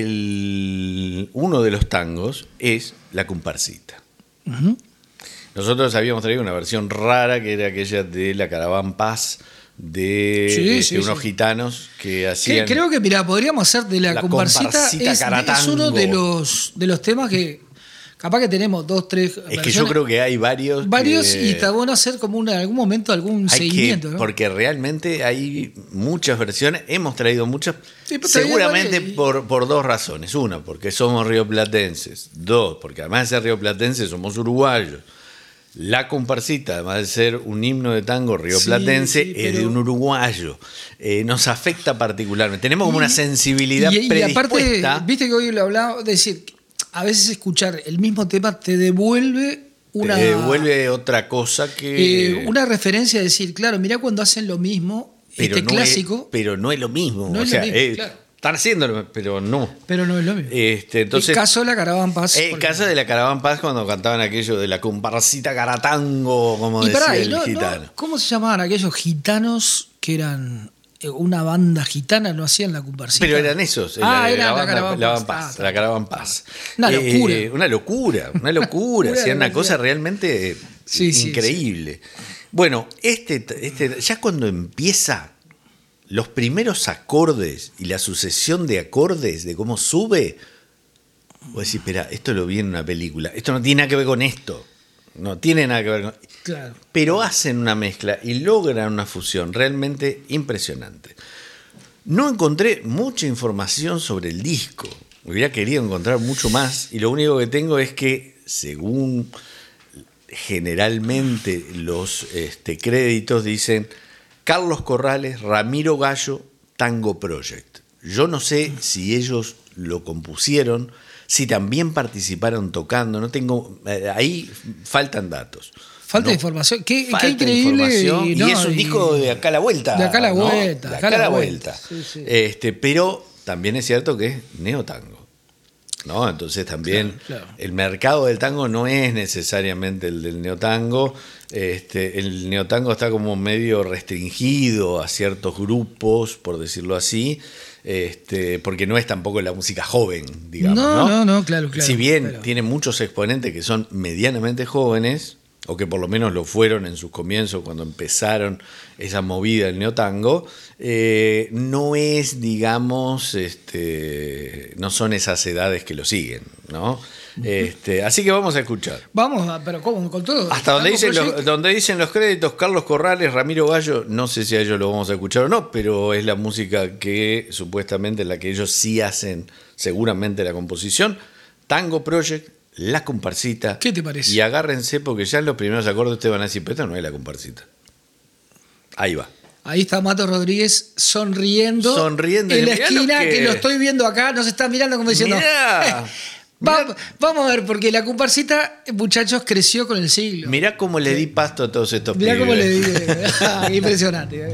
el, uno de los tangos es La Comparsita. Uh-huh. Nosotros habíamos traído una versión rara que era aquella de La Caravana Paz, de sí, este, sí, unos sí. gitanos que hacían. Que, creo que, mira, podríamos hacer de La, la Comparsita. comparsita es, es uno de los, de los temas que capaz que tenemos dos, tres. Es versiones. que yo creo que hay varios. Varios que... y está bueno hacer como una, en algún momento algún hay seguimiento. Que, ¿no? Porque realmente hay muchas versiones. Hemos traído muchas. Sí, seguramente y... por, por dos razones. Una, porque somos rioplatenses. Dos, porque además de ser rioplatenses somos uruguayos. La Comparsita, además de ser un himno de tango rioplatense, sí, sí, pero... es de un uruguayo. Eh, nos afecta particularmente. Tenemos como y, una sensibilidad y, predispuesta. Y aparte, viste que hoy lo hablaba, decir, a veces escuchar el mismo tema te devuelve una... Te devuelve otra cosa que... Eh, una referencia, de decir, claro, mirá cuando hacen lo mismo, pero este no clásico... Es, pero no es lo mismo. No o es sea, lo mismo, eh, claro. Están haciéndolo, pero no. Pero no es lo mismo. Este, entonces, el caso de La Caravana Paz. El porque... caso de La Caravana Paz cuando cantaban aquello de La Comparsita Caratango, como y decía pará, el no, gitano. No, ¿cómo se llamaban aquellos gitanos que eran una banda gitana? No hacían La Comparsita. Pero eran esos. Ah, la, era la, La Caravana la, Paz. Paz Ah, la Caravana Paz. Una locura. Eh, una locura, una locura. Hacían una cosa realmente sí, increíble. Sí, sí. Bueno, este, este, ya cuando empieza... Los primeros acordes y la sucesión de acordes, de cómo sube, vos decís, espera, esto lo vi en una película, esto no tiene nada que ver con esto, no tiene nada que ver con... Claro. Pero hacen una mezcla y logran una fusión realmente impresionante. No encontré mucha información sobre el disco, hubiera querido encontrar mucho más, y lo único que tengo es que, según generalmente los este, créditos dicen... Carlos Corrales, Ramiro Gallo, Tango Project. Yo no sé si ellos lo compusieron, si también participaron tocando, no tengo, ahí faltan datos. Falta no, información, qué, falta qué increíble. Y, no, y es un y... disco de acá a la vuelta. De acá a la ¿no? vuelta. De acá acá a la vuelta. vuelta. Sí, sí. Este, pero también es cierto que es neotango. ¿No? Entonces también claro, claro. el mercado del tango no es necesariamente el del neotango. Este, el neotango está como medio restringido a ciertos grupos, por decirlo así, este, porque no es tampoco la música joven, digamos. No, no, no, no claro, claro. Si bien claro. tiene muchos exponentes que son medianamente jóvenes, o que por lo menos lo fueron en sus comienzos cuando empezaron esa movida del neotango, eh, no es, digamos, este, no son esas edades que lo siguen, ¿no? Este, así que vamos a escuchar. Vamos, a, pero ¿cómo? Con todo. Hasta donde dicen, los, donde dicen los créditos, Carlos Corrales, Ramiro Gallo, no sé si a ellos lo vamos a escuchar o no, pero es la música que supuestamente la que ellos sí hacen, seguramente la composición. Tango Project, La Comparsita. ¿Qué te parece? Y agárrense porque ya en los primeros acordes ustedes van a decir, pero esta no es La Comparsita. Ahí va. Ahí está Mato Rodríguez sonriendo. Sonriendo. En la esquina, que... que lo estoy viendo acá, nos está mirando como diciendo... Mirá, Va, mirá. Vamos a ver, porque La Comparsita, muchachos, creció con el siglo. Mirá cómo le di pasto a todos estos Mirá pibes. cómo le di. Impresionante.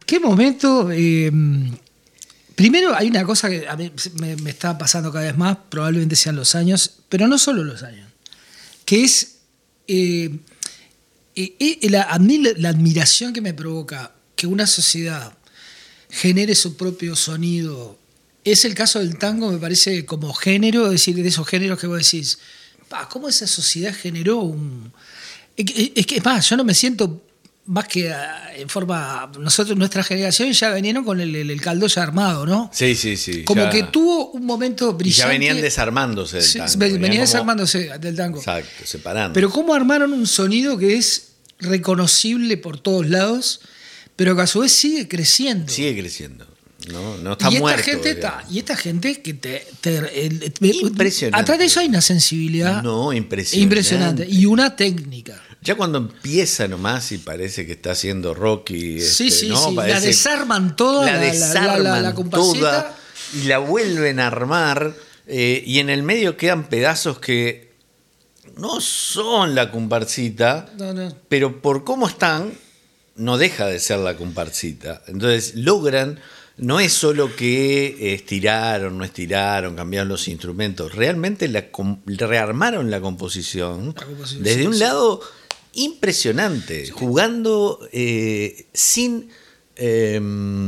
qué momento. Eh, primero, hay una cosa que a mí me, me está pasando cada vez más, probablemente sean los años, pero no solo los años, que es eh, eh, eh, la, a mí la, la admiración que me provoca que una sociedad genere su propio sonido. Es el caso del tango, me parece, como género, es decir, de esos géneros que vos decís, pa, ¿cómo esa sociedad generó un...? Es que, es que, más, yo no me siento más que en forma... Nosotros, nuestra generación, ya venían con el, el, el caldo ya armado, ¿no? Sí, sí, sí. Como ya, que tuvo un momento brillante. ya venían desarmándose del Sí, tango. venían venían como- desarmándose del tango. Exacto, separando. Pero cómo armaron un sonido que es reconocible por todos lados, pero que a su vez sigue creciendo. Sigue creciendo. No, no está y esta muerto. gente digamos. está, y esta gente que te, te- el- Impresionante. atrás de eso hay una sensibilidad No, impresionante. impresionante y una técnica. Ya cuando empieza nomás y parece que está haciendo Rocky. Sí, este, sí, ¿no? sí. La Parece- desarman toda, la la, la, desarman la, la, la comparsita. toda y la vuelven a armar. eh, y en el medio quedan pedazos que no son la comparsita, No, no. pero por cómo están, no deja de ser la comparsita. Entonces logran, no es solo que estiraron, no estiraron, cambiaron los instrumentos, realmente la, com- rearmaron la composición, La composición, desde sí, un sí. lado impresionante, jugando eh, sin eh,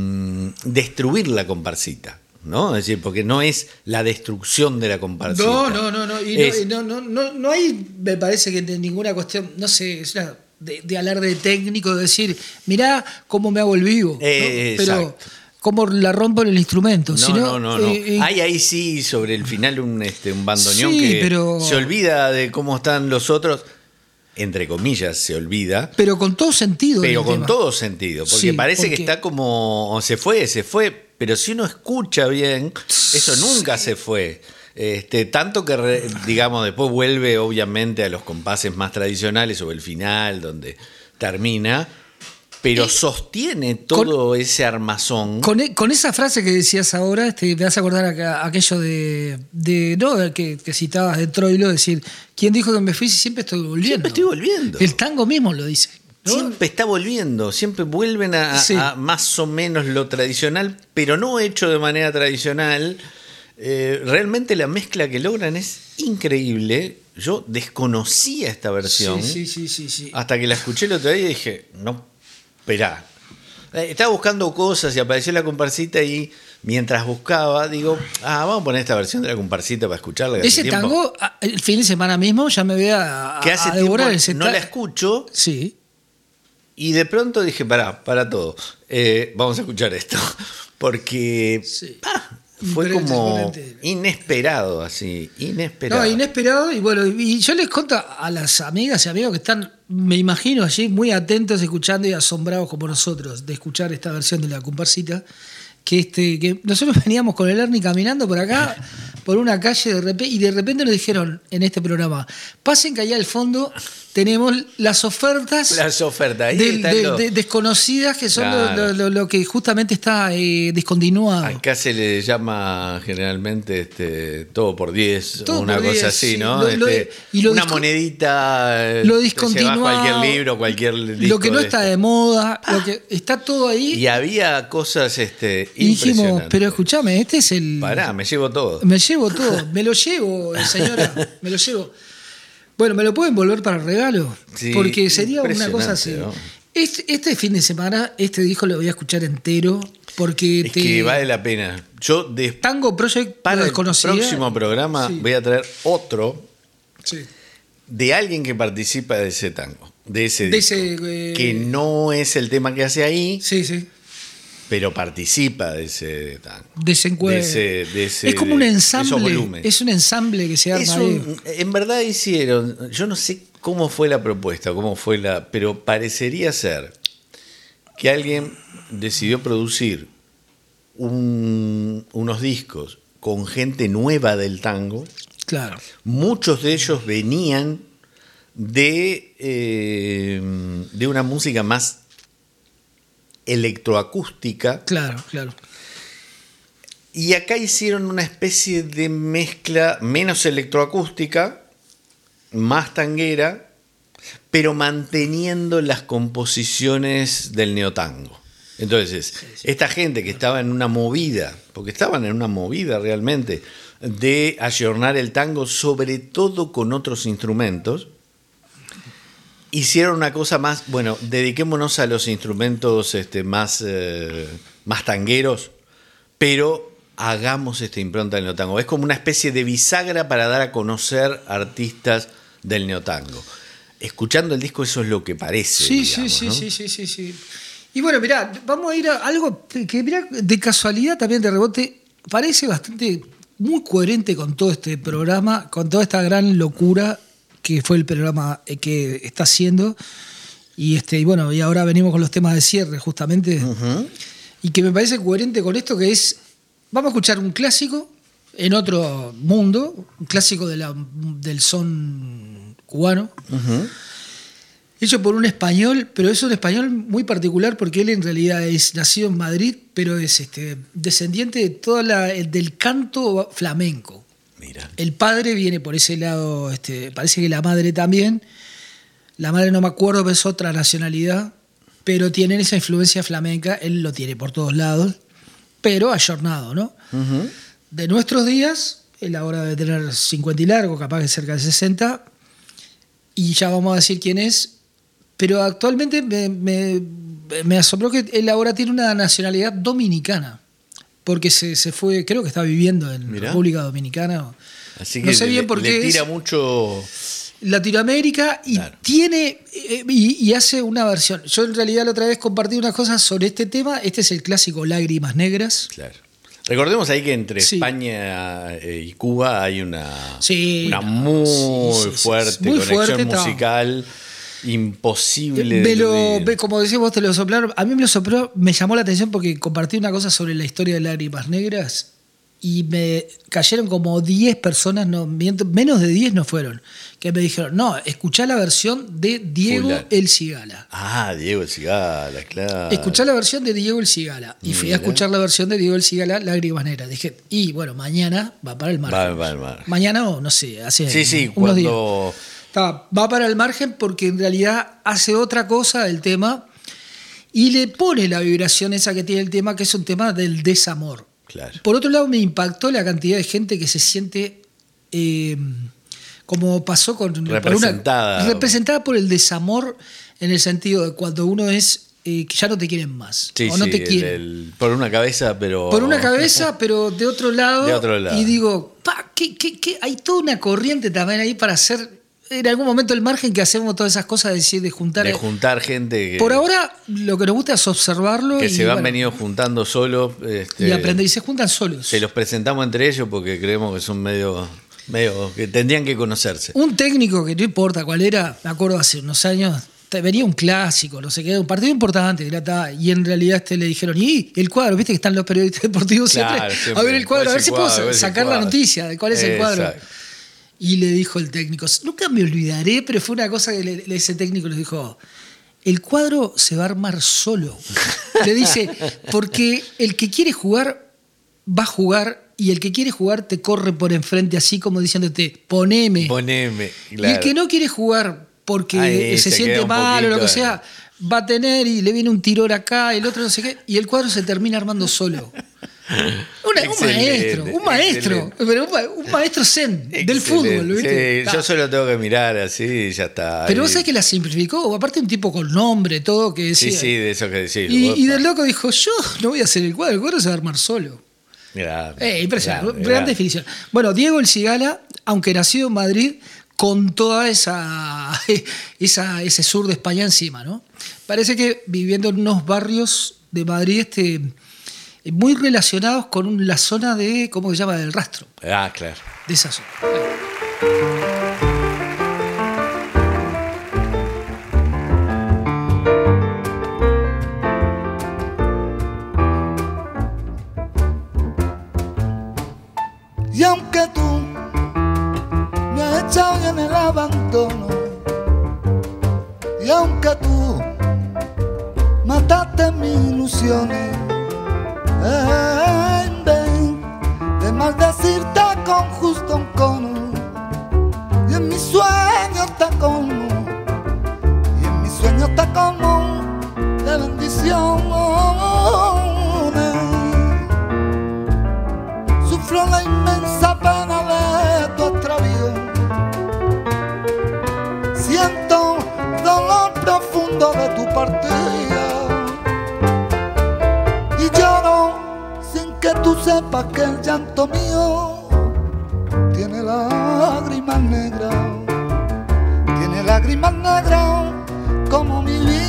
destruir la comparsita. ¿No? Es decir, porque no es la destrucción de la comparsita. No, no, no, no. Y Es- no, no, no, no, no hay, me parece que de ninguna cuestión, no sé, es una, de, de alarde técnico, de decir, mirá cómo me hago el vivo. ¿no? Eh, Pero exacto. cómo la rompo en el instrumento. No, sino, no, no, no. eh, eh, Hay ahí sí sobre el final un, este, un bandoneón Sí, que pero- se olvida de cómo están los otros, entre comillas se olvida, pero con todo sentido. pero del con tema. todo sentido, porque Sí, parece porque- que está como, se fue, se fue, pero si uno escucha bien, eso nunca se fue. Este, tanto que, re- digamos, después vuelve obviamente a los compases más tradicionales o el final, donde termina, pero sostiene todo ese armazón. Con, e- con esa frase que decías ahora, este, me hace acordar a- a aquello de, de no que, que citabas de Troilo, decir, ¿quién dijo que me fui si siempre estoy volviendo? Siempre estoy volviendo. El tango mismo lo dice. ¿no? Siempre está volviendo, siempre vuelven a, a- Sí. a más o menos lo tradicional, pero no hecho de manera tradicional. Eh, realmente la mezcla que logran es increíble. Yo desconocía esta versión Sí, sí, sí, sí, sí. hasta que la escuché el otro día y dije, no, esperá. Eh, Estaba buscando cosas y apareció la comparsita y mientras buscaba, digo, ah, vamos a poner esta versión de la comparsita para escucharla. que Ese hace tiempo- tango, a- el fin de semana mismo, ya me voy a, a- que hace a tiempo devorar ese no ta- la escucho. Sí. Y de pronto dije, pará, para todo. Eh, vamos a escuchar esto. Porque Sí. ah, fue Imponente, como imponente. inesperado, así. Inesperado. No, inesperado. Y bueno, y yo les cuento a las amigas y amigos que están, me imagino, allí muy atentos, escuchando y asombrados como nosotros de escuchar esta versión de la comparsita, que, este, que nosotros veníamos con el Ernie caminando por acá, por una calle, de repente, y de repente nos dijeron en este programa, pasen que allá al fondo tenemos las ofertas Las ofertas. Ahí del- están de- los- de- desconocidas, que son lo- Claro. lo, lo- lo que justamente está eh, discontinuado. Acá se le llama generalmente este, todo por diez, Todo una por cosa diez, así, sí. ¿no? Lo- lo- Este, y lo una discon- monedita. eh, Lo te discontinuado. llevas cualquier libro, cualquier disco. Lo que no de está esto. de moda, lo que está todo ahí. Y había cosas este, Y dijimos, impresionantes. pero escúchame, este es el. Pará, me llevo todo. Me llevo todo, me lo llevo, señora, me lo llevo. Bueno, ¿me lo pueden volver para regalo? Sí, Porque sería una cosa así. impresionante, ¿no? Este, este fin de semana, este disco lo voy a escuchar entero, porque Es te- que vale la pena. Yo de, Tango Project para lo el desconocía. próximo programa Sí. voy a traer otro Sí. de alguien que participa de ese tango, de ese De disco, ese, eh, que no es el tema que hace ahí, Sí, sí. pero participa de ese tango. De ese encuentro. De ese- de ese- es como un de esos ensamble. volúmenes. Es un ensamble que se arma Es ahí. un- en verdad hicieron, yo no sé cómo fue la propuesta, cómo fue la, pero parecería ser que alguien decidió producir un- unos discos con gente nueva del tango. Claro. Muchos de ellos venían de, eh, de una música más electroacústica. Claro, claro. Y acá hicieron una especie de mezcla menos electroacústica, más tanguera, pero manteniendo las composiciones del neotango. Entonces, esta gente que estaba en una movida, porque estaban en una movida realmente, de ayornar el tango, sobre todo con otros instrumentos, hicieron una cosa más, bueno, dediquémonos a los instrumentos este, más, eh, más tangueros, pero hagamos esta impronta del neotango. Es como una especie de bisagra para dar a conocer artistas del neotango. Escuchando el disco eso es lo que parece. Sí, digamos, sí, sí, ¿no? sí, sí, sí, sí. Y bueno, mirá, vamos a ir a algo que mirá, de casualidad también de rebote, parece bastante muy coherente con todo este programa, con toda esta gran locura que fue el programa que está haciendo. Y este, y bueno, y ahora venimos con los temas de cierre, justamente. Uh-huh. Y que me parece coherente con esto, que es, vamos a escuchar un clásico en otro mundo, un clásico de la, del son cubano, uh-huh. hecho por un español, pero es un español muy particular porque él en realidad es nacido en Madrid, pero es este, descendiente de toda la, del canto flamenco. Mira. El padre viene por ese lado, este, parece que la madre también. La madre no me acuerdo, pero es otra nacionalidad, pero tienen esa influencia flamenca, él lo tiene por todos lados, pero ayornado, ¿no? Uh-huh. De nuestros días, él ahora debe tener cincuenta y largo, capaz que cerca de sesenta, y ya vamos a decir quién es, pero actualmente me, me, me asombró que él ahora tiene una nacionalidad dominicana, porque se, se fue, creo que está viviendo en Mirá. República Dominicana. Así que no sé le, bien por qué le tira es. mucho... Latinoamérica y claro. tiene eh, y, y hace una versión. Yo en realidad la otra vez compartí unas cosas sobre este tema. Este es el clásico Lágrimas Negras. Claro. Recordemos ahí que entre sí. España y Cuba hay una, sí, una no, muy sí, sí, fuerte sí, muy conexión fuerte, musical. Imposible me de lo, eludir. como decís vos, te lo soplaron. A mí me lo sopló, me llamó la atención porque compartí una cosa sobre la historia de Lágrimas Negras y me cayeron como diez personas, no miento, menos de diez no fueron, que me dijeron, no, escuchá la versión de Diego Fulano. El Cigala. Ah, Diego El Cigala, claro. Escuchá la versión de Diego El Cigala. Y fui Mira. a escuchar la versión de Diego El Cigala, Lágrimas Negras. Dije, y bueno, mañana va para el margen. Va, va al margen. Mañana o no sé, hace Sí, sí, unos cuando... días. Está, va para el margen porque en realidad hace otra cosa del tema y le pone la vibración esa que tiene el tema, que es un tema del desamor. Claro. Por otro lado, me impactó la cantidad de gente que se siente eh, como pasó con representada. Por una, representada por el desamor, en el sentido de cuando uno es eh, que ya no te quieren más Sí, o no sí, te quieren. el, el, por una cabeza, pero... Por una cabeza, pero de otro lado. De otro lado. Y digo, pa, ¿qué, qué, qué? Hay toda una corriente también ahí para hacer... En algún momento el margen que hacemos todas esas cosas de, decir, de juntar... De juntar gente que... Por ahora lo que nos gusta es observarlo. Que y, se van bueno, venido juntando solos. Este, y aprender. Y se juntan solos. Se los presentamos entre ellos porque creemos que son medio... medio que tendrían que conocerse. Un técnico que no importa cuál era, me acuerdo hace unos años, venía un clásico, no sé qué, un partido importante, y en realidad este le dijeron, y el cuadro, viste que están los periodistas deportivos Claro, siempre, siempre. a ver el cuadro, a ver si cuadro, puedo a ver sacar cuadro. la noticia de cuál es el cuadro. Exacto. Y le dijo el técnico, nunca me olvidaré, pero fue una cosa que le, le, ese técnico le dijo, el cuadro se va a armar solo. Le dice, porque el que quiere jugar, va a jugar, y el que quiere jugar te corre por enfrente, así como diciéndote, poneme. Poneme, claro. Y el que no quiere jugar porque Ahí se, se siente queda un mal o lo que poquito, sea, va a tener y le viene un tirón acá, el otro no sé qué, y el cuadro se termina armando solo. Una, un maestro, un maestro, excelente. Pero un, un maestro zen excelente. Del fútbol, ¿viste? Sí, yo solo tengo que mirar así y ya está. Pero vos sabés que la simplificó, aparte un tipo con nombre, todo que decía. Sí, sí, de eso que decís. Y, y del loco dijo, yo no voy a hacer el cuadro, el cuadro se va a armar solo. Mirá, eh, impresionante, mirá, gran mirá. definición. Bueno, Diego El Cigala, aunque nacido en Madrid, con toda esa, esa ese sur de España encima, ¿no? Parece que viviendo en unos barrios de Madrid este, muy relacionados con la zona de, ¿cómo se llama?, del Rastro. Ah, claro. De esa zona. Y aunque tú me has echado en el abandono, y aunque tú mataste mis ilusiones, en vez de maldecirte con justo un cono, y en mis sueños te como, y en mis sueños te como de bendición. tú sepas que el llanto mío tiene lágrimas negras, tiene lágrimas negras como mi vida.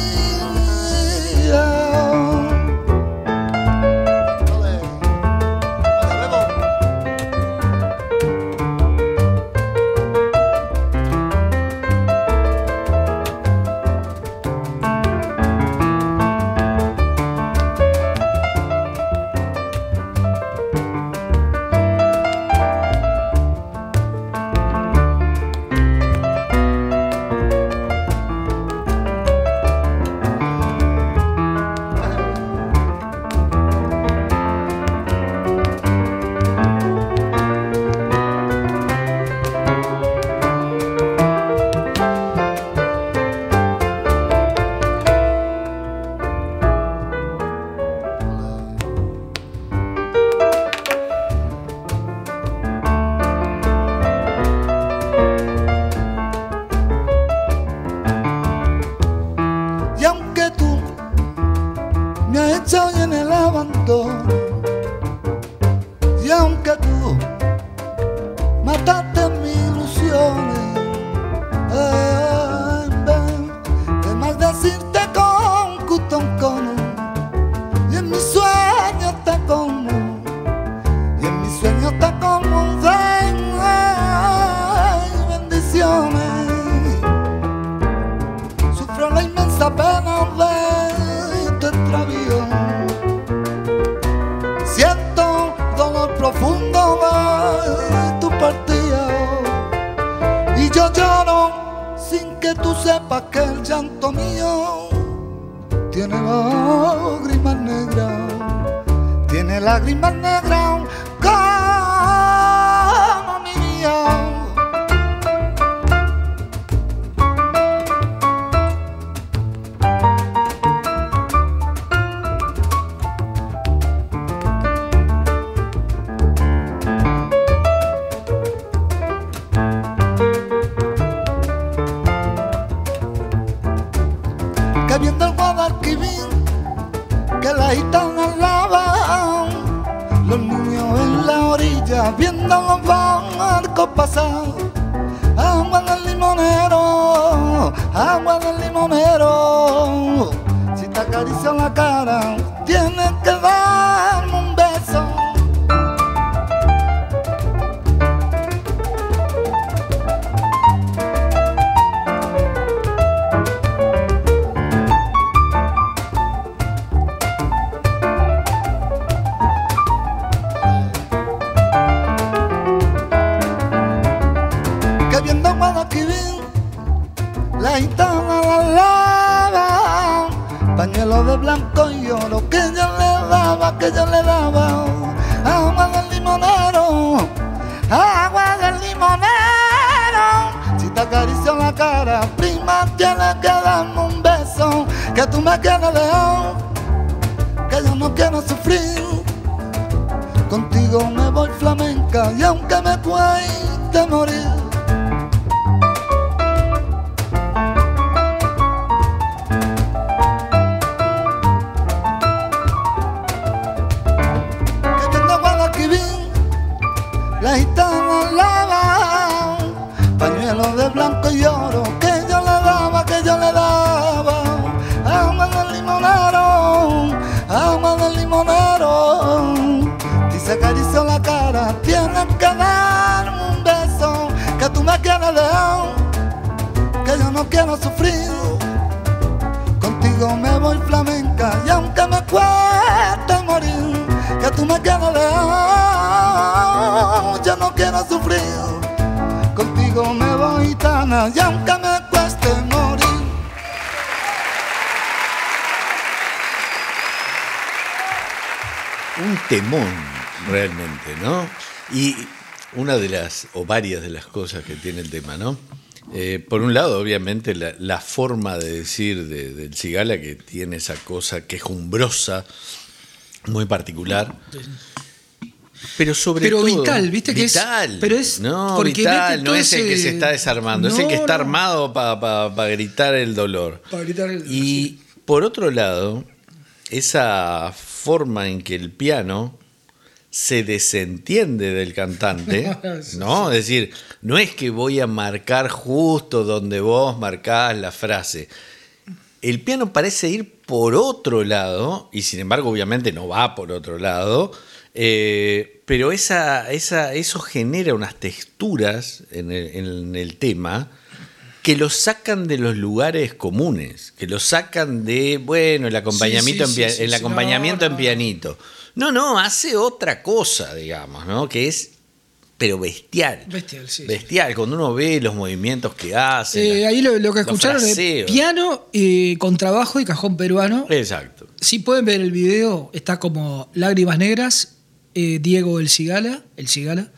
Y aunque tú mataste mis ilusiones, en vez de maldecirte con cutoncono, y en mis sueños te como, y en mis sueños te como, ven, ay, bendiciones. Sufro la inmensa pena de tu extravío, siento dolor profundo de tu partida, y yo lloro sin que tú sepas que el llanto mío tiene lágrimas negras, tiene lágrimas negras como mi vida. Que viendo el Guadalquivir, que la gitana lava, los niños en la orilla viendo los barcos pasar. Agua del limonero, agua del limonero, si te acaricio la cara tienes que darme un beso. Viendo Guadalquivir, la gitana la lava, pañuelo de blanco y oro que yo le daba, que yo le daba. Agua del limonero, agua del limonero, si te acaricio la cara, prima, tienes que darme un beso, que tú me quieres dejar, que yo no quiero sufrir. Contigo me voy flamenca y aunque me cueste morir. La gitana lava, pañuelo de blanco y oro que yo le daba, que yo le daba. Agua del limonero, agua del limonero, si se acarició la cara tienes que darme un beso, que tú me quieres dejar, que yo no quiero sufrir. Contigo me voy flamenca y aunque me cueste morir, que tú me quieres dejar, yo no quiero sufrir. Contigo me voy gitana y aunque me cueste morir. Un temón realmente, ¿no? Y una de las, o varias de las cosas que tiene el tema, ¿no? Eh, por un lado, obviamente, la, la forma de decir de, del Cigala, que tiene esa cosa quejumbrosa, muy particular, pero sobre pero todo vital, viste que vital, es, pero es no porque vital, no es ese, el que se está desarmando, no, es el que está no. armado para pa, pa gritar el dolor. Para gritar el dolor. Y Sí. por otro lado, esa forma en que el piano se desentiende del cantante, ¿no? Es decir, no es que voy a marcar justo donde vos marcás la frase. El piano parece ir por otro lado, y sin embargo obviamente no va por otro lado, eh, pero esa, esa, eso genera unas texturas en el, en el tema que lo sacan de los lugares comunes, que lo sacan de, bueno, el acompañamiento, sí, sí, en, sí, sí, el acompañamiento no, no, en pianito. No, no, hace otra cosa, digamos, ¿no? Que es, pero bestial. Bestial, sí. Bestial, cuando uno ve los movimientos que hace. Eh, la, ahí lo, lo que escucharon es piano, eh, contrabajo y cajón peruano. Exacto. Si pueden ver el video, está como Lágrimas Negras, eh, Diego el Cigala, el Cigala.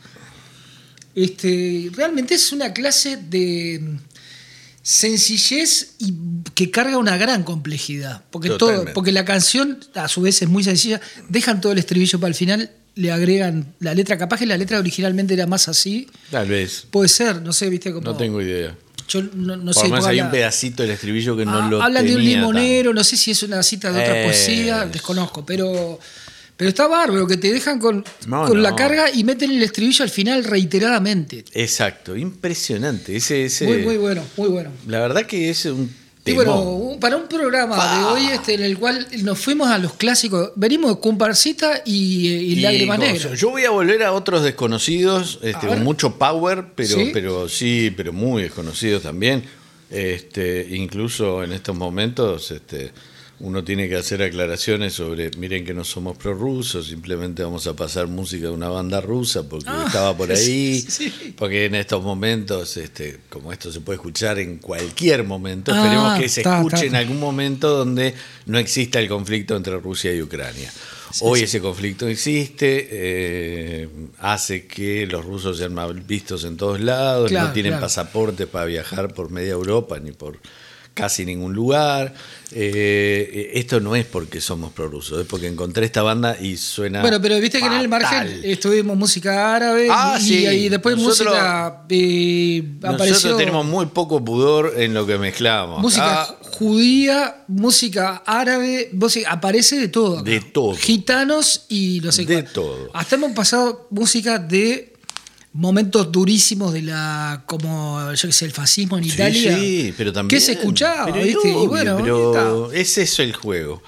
Este, realmente es una clase de sencillez y que carga una gran complejidad, porque todo, porque la canción a su vez es muy sencilla, dejan todo el estribillo para el final, le agregan la letra, capaz que la letra originalmente era más así, tal vez puede ser, no sé, viste como no tengo idea. Yo no, no por sé. Por hay un pedacito del estribillo que no ah, lo hablan tenía de un limonero, tan... no sé si es una cita de otra eh... poesía, desconozco, pero Pero está bárbaro, que te dejan con, no, con no. la carga y meten el estribillo al final reiteradamente. Exacto, impresionante. Ese, ese, muy, muy bueno, muy bueno. La verdad que es un temón. Y bueno, para un programa ah. de hoy este, en el cual nos fuimos a los clásicos, venimos de Comparsita y, y, y Lágrimas Negras. Yo voy a volver a otros desconocidos, este, con mucho power, pero ¿Sí? pero sí, pero muy desconocidos también. Este, incluso en estos momentos... Este, uno tiene que hacer aclaraciones sobre, miren que no somos prorrusos, simplemente vamos a pasar música de una banda rusa porque ah, estaba por ahí, sí, sí. porque en estos momentos, este, como esto se puede escuchar en cualquier momento, ah, esperemos que se ta, escuche ta, en algún momento donde no exista el conflicto entre Rusia y Ucrania. Sí, Hoy sí. ese conflicto existe, eh, hace que los rusos sean mal vistos en todos lados, claro, no tienen claro. pasaportes para viajar por media Europa ni por casi ningún lugar. Eh, esto no es porque somos prorrusos, es porque encontré esta banda y suena bueno, pero viste fatal. Que en el margen estuvimos música árabe ah, y, sí. y después nosotros, música eh, apareció. Nosotros tenemos muy poco pudor en lo que mezclamos. Música ah, judía, música árabe, música, aparece de todo. Acá. De todo. Gitanos y no sé De cuál. todo. Hasta hemos pasado música de momentos durísimos de la, como yo que sé, el fascismo en sí, Italia. Sí, pero también. ¿Qué se escuchaba? Pero, ¿viste? Obvio, y bueno, pero es eso el juego.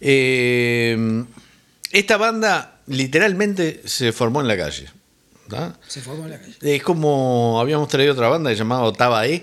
Eh, esta banda literalmente se formó en la calle. ¿tá? Se formó en la calle. Es como habíamos traído otra banda llamada Otava-E,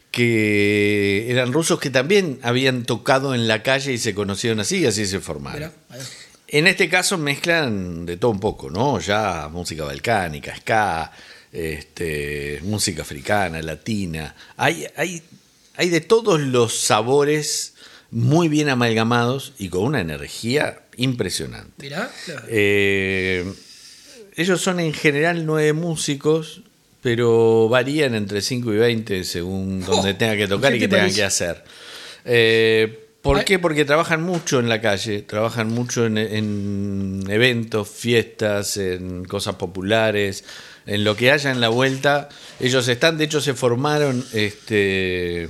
que eran rusos que también habían tocado en la calle y se conocieron así y así se formaron. Mira, en este caso mezclan de todo un poco, ¿no? Ya música balcánica, ska, este, música africana, latina. Hay, hay, hay de todos los sabores muy bien amalgamados y con una energía impresionante. Mirá, claro. Eh, ellos son en general nueve músicos, pero varían entre cinco y veinte según oh, donde tenga que tocar y que tengan que hacer. Eh, ¿Por qué? Porque trabajan mucho en la calle, trabajan mucho en, en eventos, fiestas, en cosas populares, en lo que haya en la vuelta. Ellos están, de hecho se formaron este,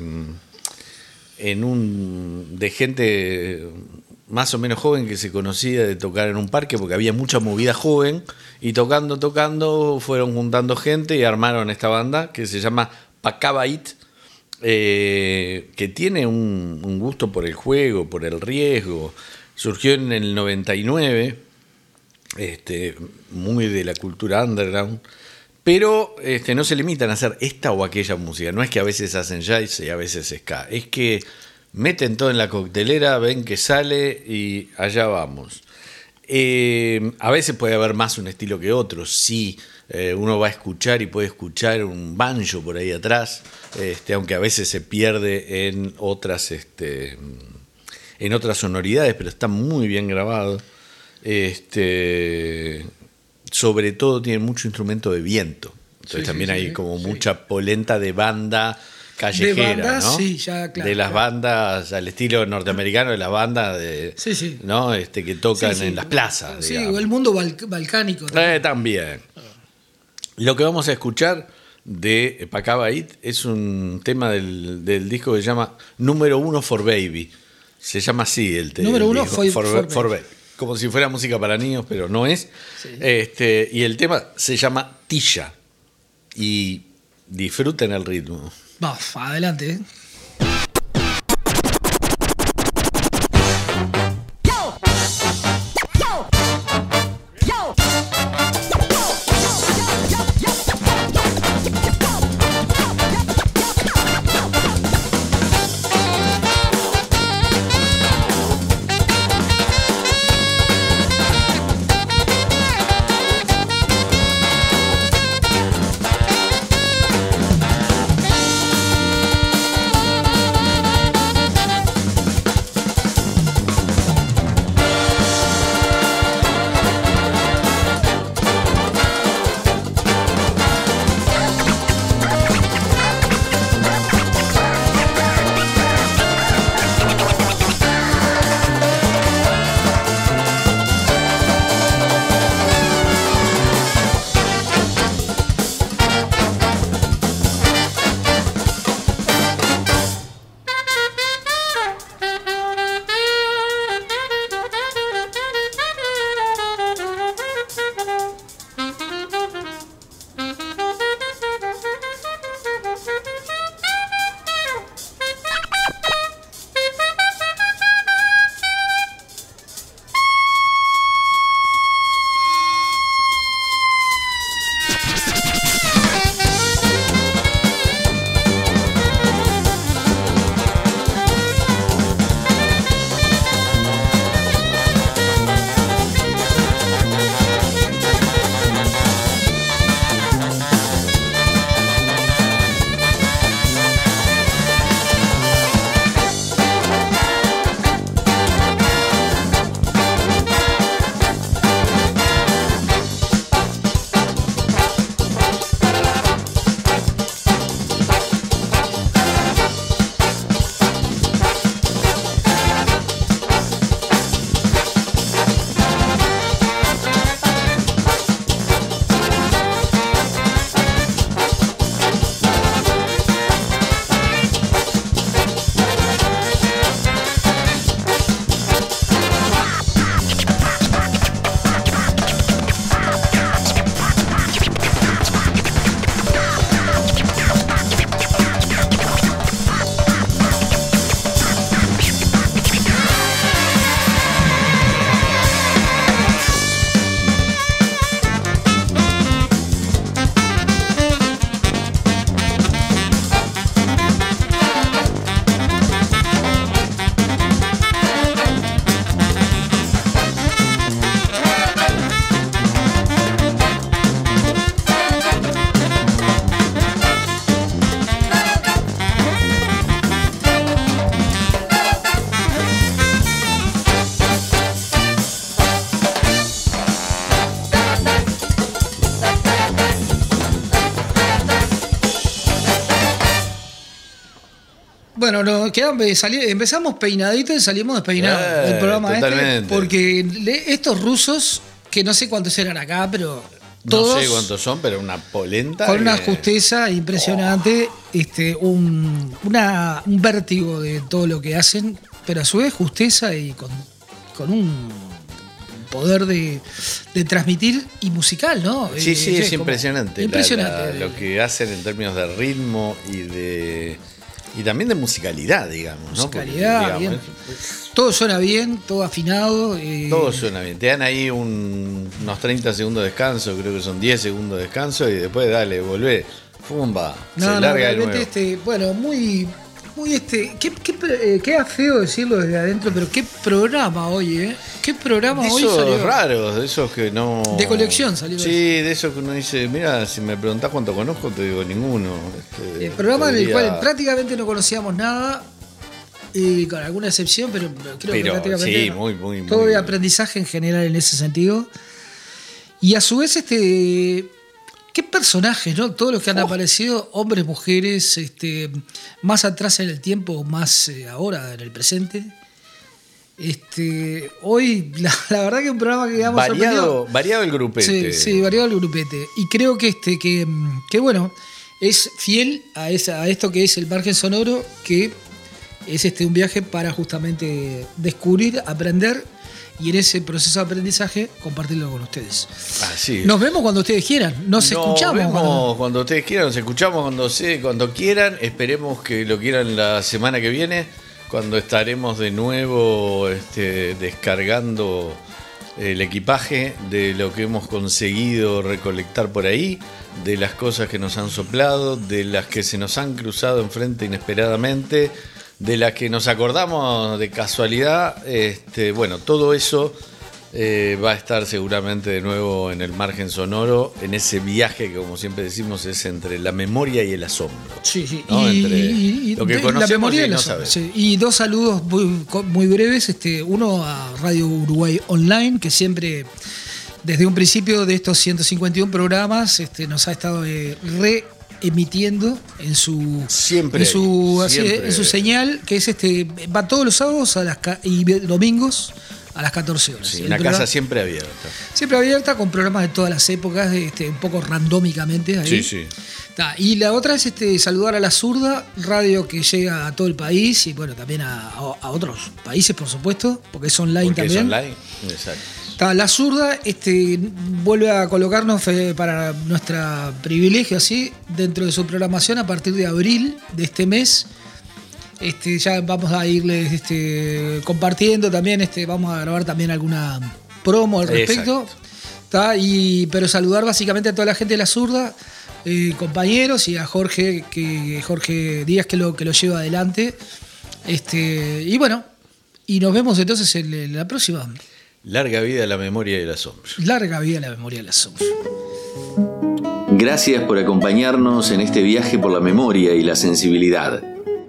en un de gente más o menos joven que se conocía de tocar en un parque porque había mucha movida joven y tocando, tocando, fueron juntando gente y armaron esta banda que se llama Pacabait. Eh, que tiene un, un gusto por el juego, por el riesgo. Surgió en el noventa y nueve, este, muy de la cultura underground, pero este, no se limitan a hacer esta o aquella música. No es que a veces hacen jazz y a veces ska, es que meten todo en la coctelera, ven que sale y allá vamos. Eh, a veces puede haber más un estilo que otro, sí. Eh, uno va a escuchar y puede escuchar un banjo por ahí atrás, este, aunque a veces se pierde en otras, este, en otras sonoridades, pero está muy bien grabado. Este, sobre todo tiene mucho instrumento de viento, entonces sí, también sí, hay sí, como sí. mucha polenta de banda callejera, de bandas, ¿no? Sí, ya, claro, de las claro. bandas al estilo norteamericano, de las bandas de, sí, sí. ¿no? este, que tocan sí, sí. en las plazas. Sí, digamos. o el mundo bal- balcánico. También. Eh, también. Lo que vamos a escuchar de Pacabait es un tema del, del disco que se llama Número Uno for Baby. Se llama así el tema. Número Uno for, for, for, for Baby. como si fuera música para niños, pero no es. Sí. Este, y el tema se llama Tilla. Y disfruten el ritmo. Vamos, adelante. ¿eh? Bueno, nos quedamos, salí, empezamos peinaditos y salimos despeinados Eh, del programa totalmente. este. Porque le- estos rusos, que no sé cuántos eran acá, pero todos No sé cuántos son, pero una polenta. con una que- justeza impresionante, este, un, una, un vértigo de todo lo que hacen, pero a su vez justeza y con, con un poder de, de transmitir y musical, ¿no? Sí, Eh, sí, es como- impresionante. la- Impresionante. la- lo que hacen en términos de ritmo y de. Y también de musicalidad, digamos, ¿no? Porque, Musicalidad, digamos, bien. es- Todo suena bien, todo afinado. eh, todo suena bien. Te dan ahí un- unos treinta segundos de descanso, creo que son diez segundos de descanso, y después dale, volvé. Fumba. No, se no, larga de realmente nuevo. este, bueno, muy, muy este, qué, qué, eh, queda feo decirlo desde adentro, pero qué programa hoy, ¿eh? Qué programa De hoy esos salió. raros, de esos que no. De colección salió Sí, de esos que uno dice, mira, si me preguntás cuánto conozco, te digo ninguno. Este, El programa en el podría- cual prácticamente no conocíamos nada, eh, con alguna excepción, pero, pero creo Pero, que prácticamente sí, no. muy, muy, todo muy- de aprendizaje en general en ese sentido. Y a su vez, este, qué personajes, ¿no? Todos los que han Oh. aparecido, hombres, mujeres, este, más atrás en el tiempo, más eh, ahora en el presente. Este, hoy, la, la verdad que un programa que digamos variado, variado el grupete. Sí, sí, variado el grupete. Y creo que este, que, que bueno, es fiel a esa, a esto que es el margen sonoro, que es este un viaje para justamente descubrir, aprender y en ese proceso de aprendizaje compartirlo con ustedes. Así es. Nos vemos cuando ustedes quieran, nos, nos escuchamos. Nos vemos cuando... cuando ustedes quieran, nos escuchamos cuando, se, cuando quieran. Esperemos que lo quieran la semana que viene, cuando estaremos de nuevo este, descargando el equipaje de lo que hemos conseguido recolectar por ahí, de las cosas que nos han soplado, de las que se nos han cruzado enfrente inesperadamente, de las que nos acordamos de casualidad. Este, bueno, todo eso eh, va a estar seguramente de nuevo en el margen sonoro, en ese viaje que, como siempre decimos, es entre la memoria y el asombro. Sí, sí. ¿No? Y, Entre y, lo que la conocemos memoria y y, no la sabemos. sí. Y dos saludos muy, muy breves. Este, uno a Radio Uruguay Online, que siempre, desde un principio de estos ciento cincuenta y uno programas, este, nos ha estado eh, reemitiendo en su Siempre en su, hay, así, siempre en su hay. señal, que es este va todos los sábados a las y domingos a las catorce horas. Sí, El una programa, casa siempre abierta. siempre abierta, con programas de todas las épocas, este, un poco randómicamente ahí. Sí, sí. Ta, y la otra es este, saludar a La Zurda, radio que llega a todo el país y bueno, también a, a, a otros países, por supuesto, porque es online Porque también. es online. Exacto. Ta, La Zurda este, vuelve a colocarnos eh, para nuestro privilegio así dentro de su programación a partir de abril de este mes. Este, ya vamos a irles este, compartiendo también, este, vamos a grabar también alguna promo al respecto. Ta, y, pero saludar básicamente a toda la gente de La Zurda, eh, compañeros, y a Jorge, que, Jorge Díaz que lo, que lo lleva adelante. Este, y bueno, y nos vemos entonces en, en la próxima. Larga vida a la memoria y el asombro. Larga vida a la memoria del asombro. Gracias por acompañarnos en este viaje por la memoria y la sensibilidad.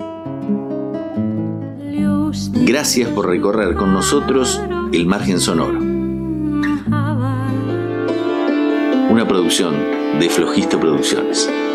Gracias por recorrer con nosotros el margen sonoro. Una producción de Flojisto Producciones.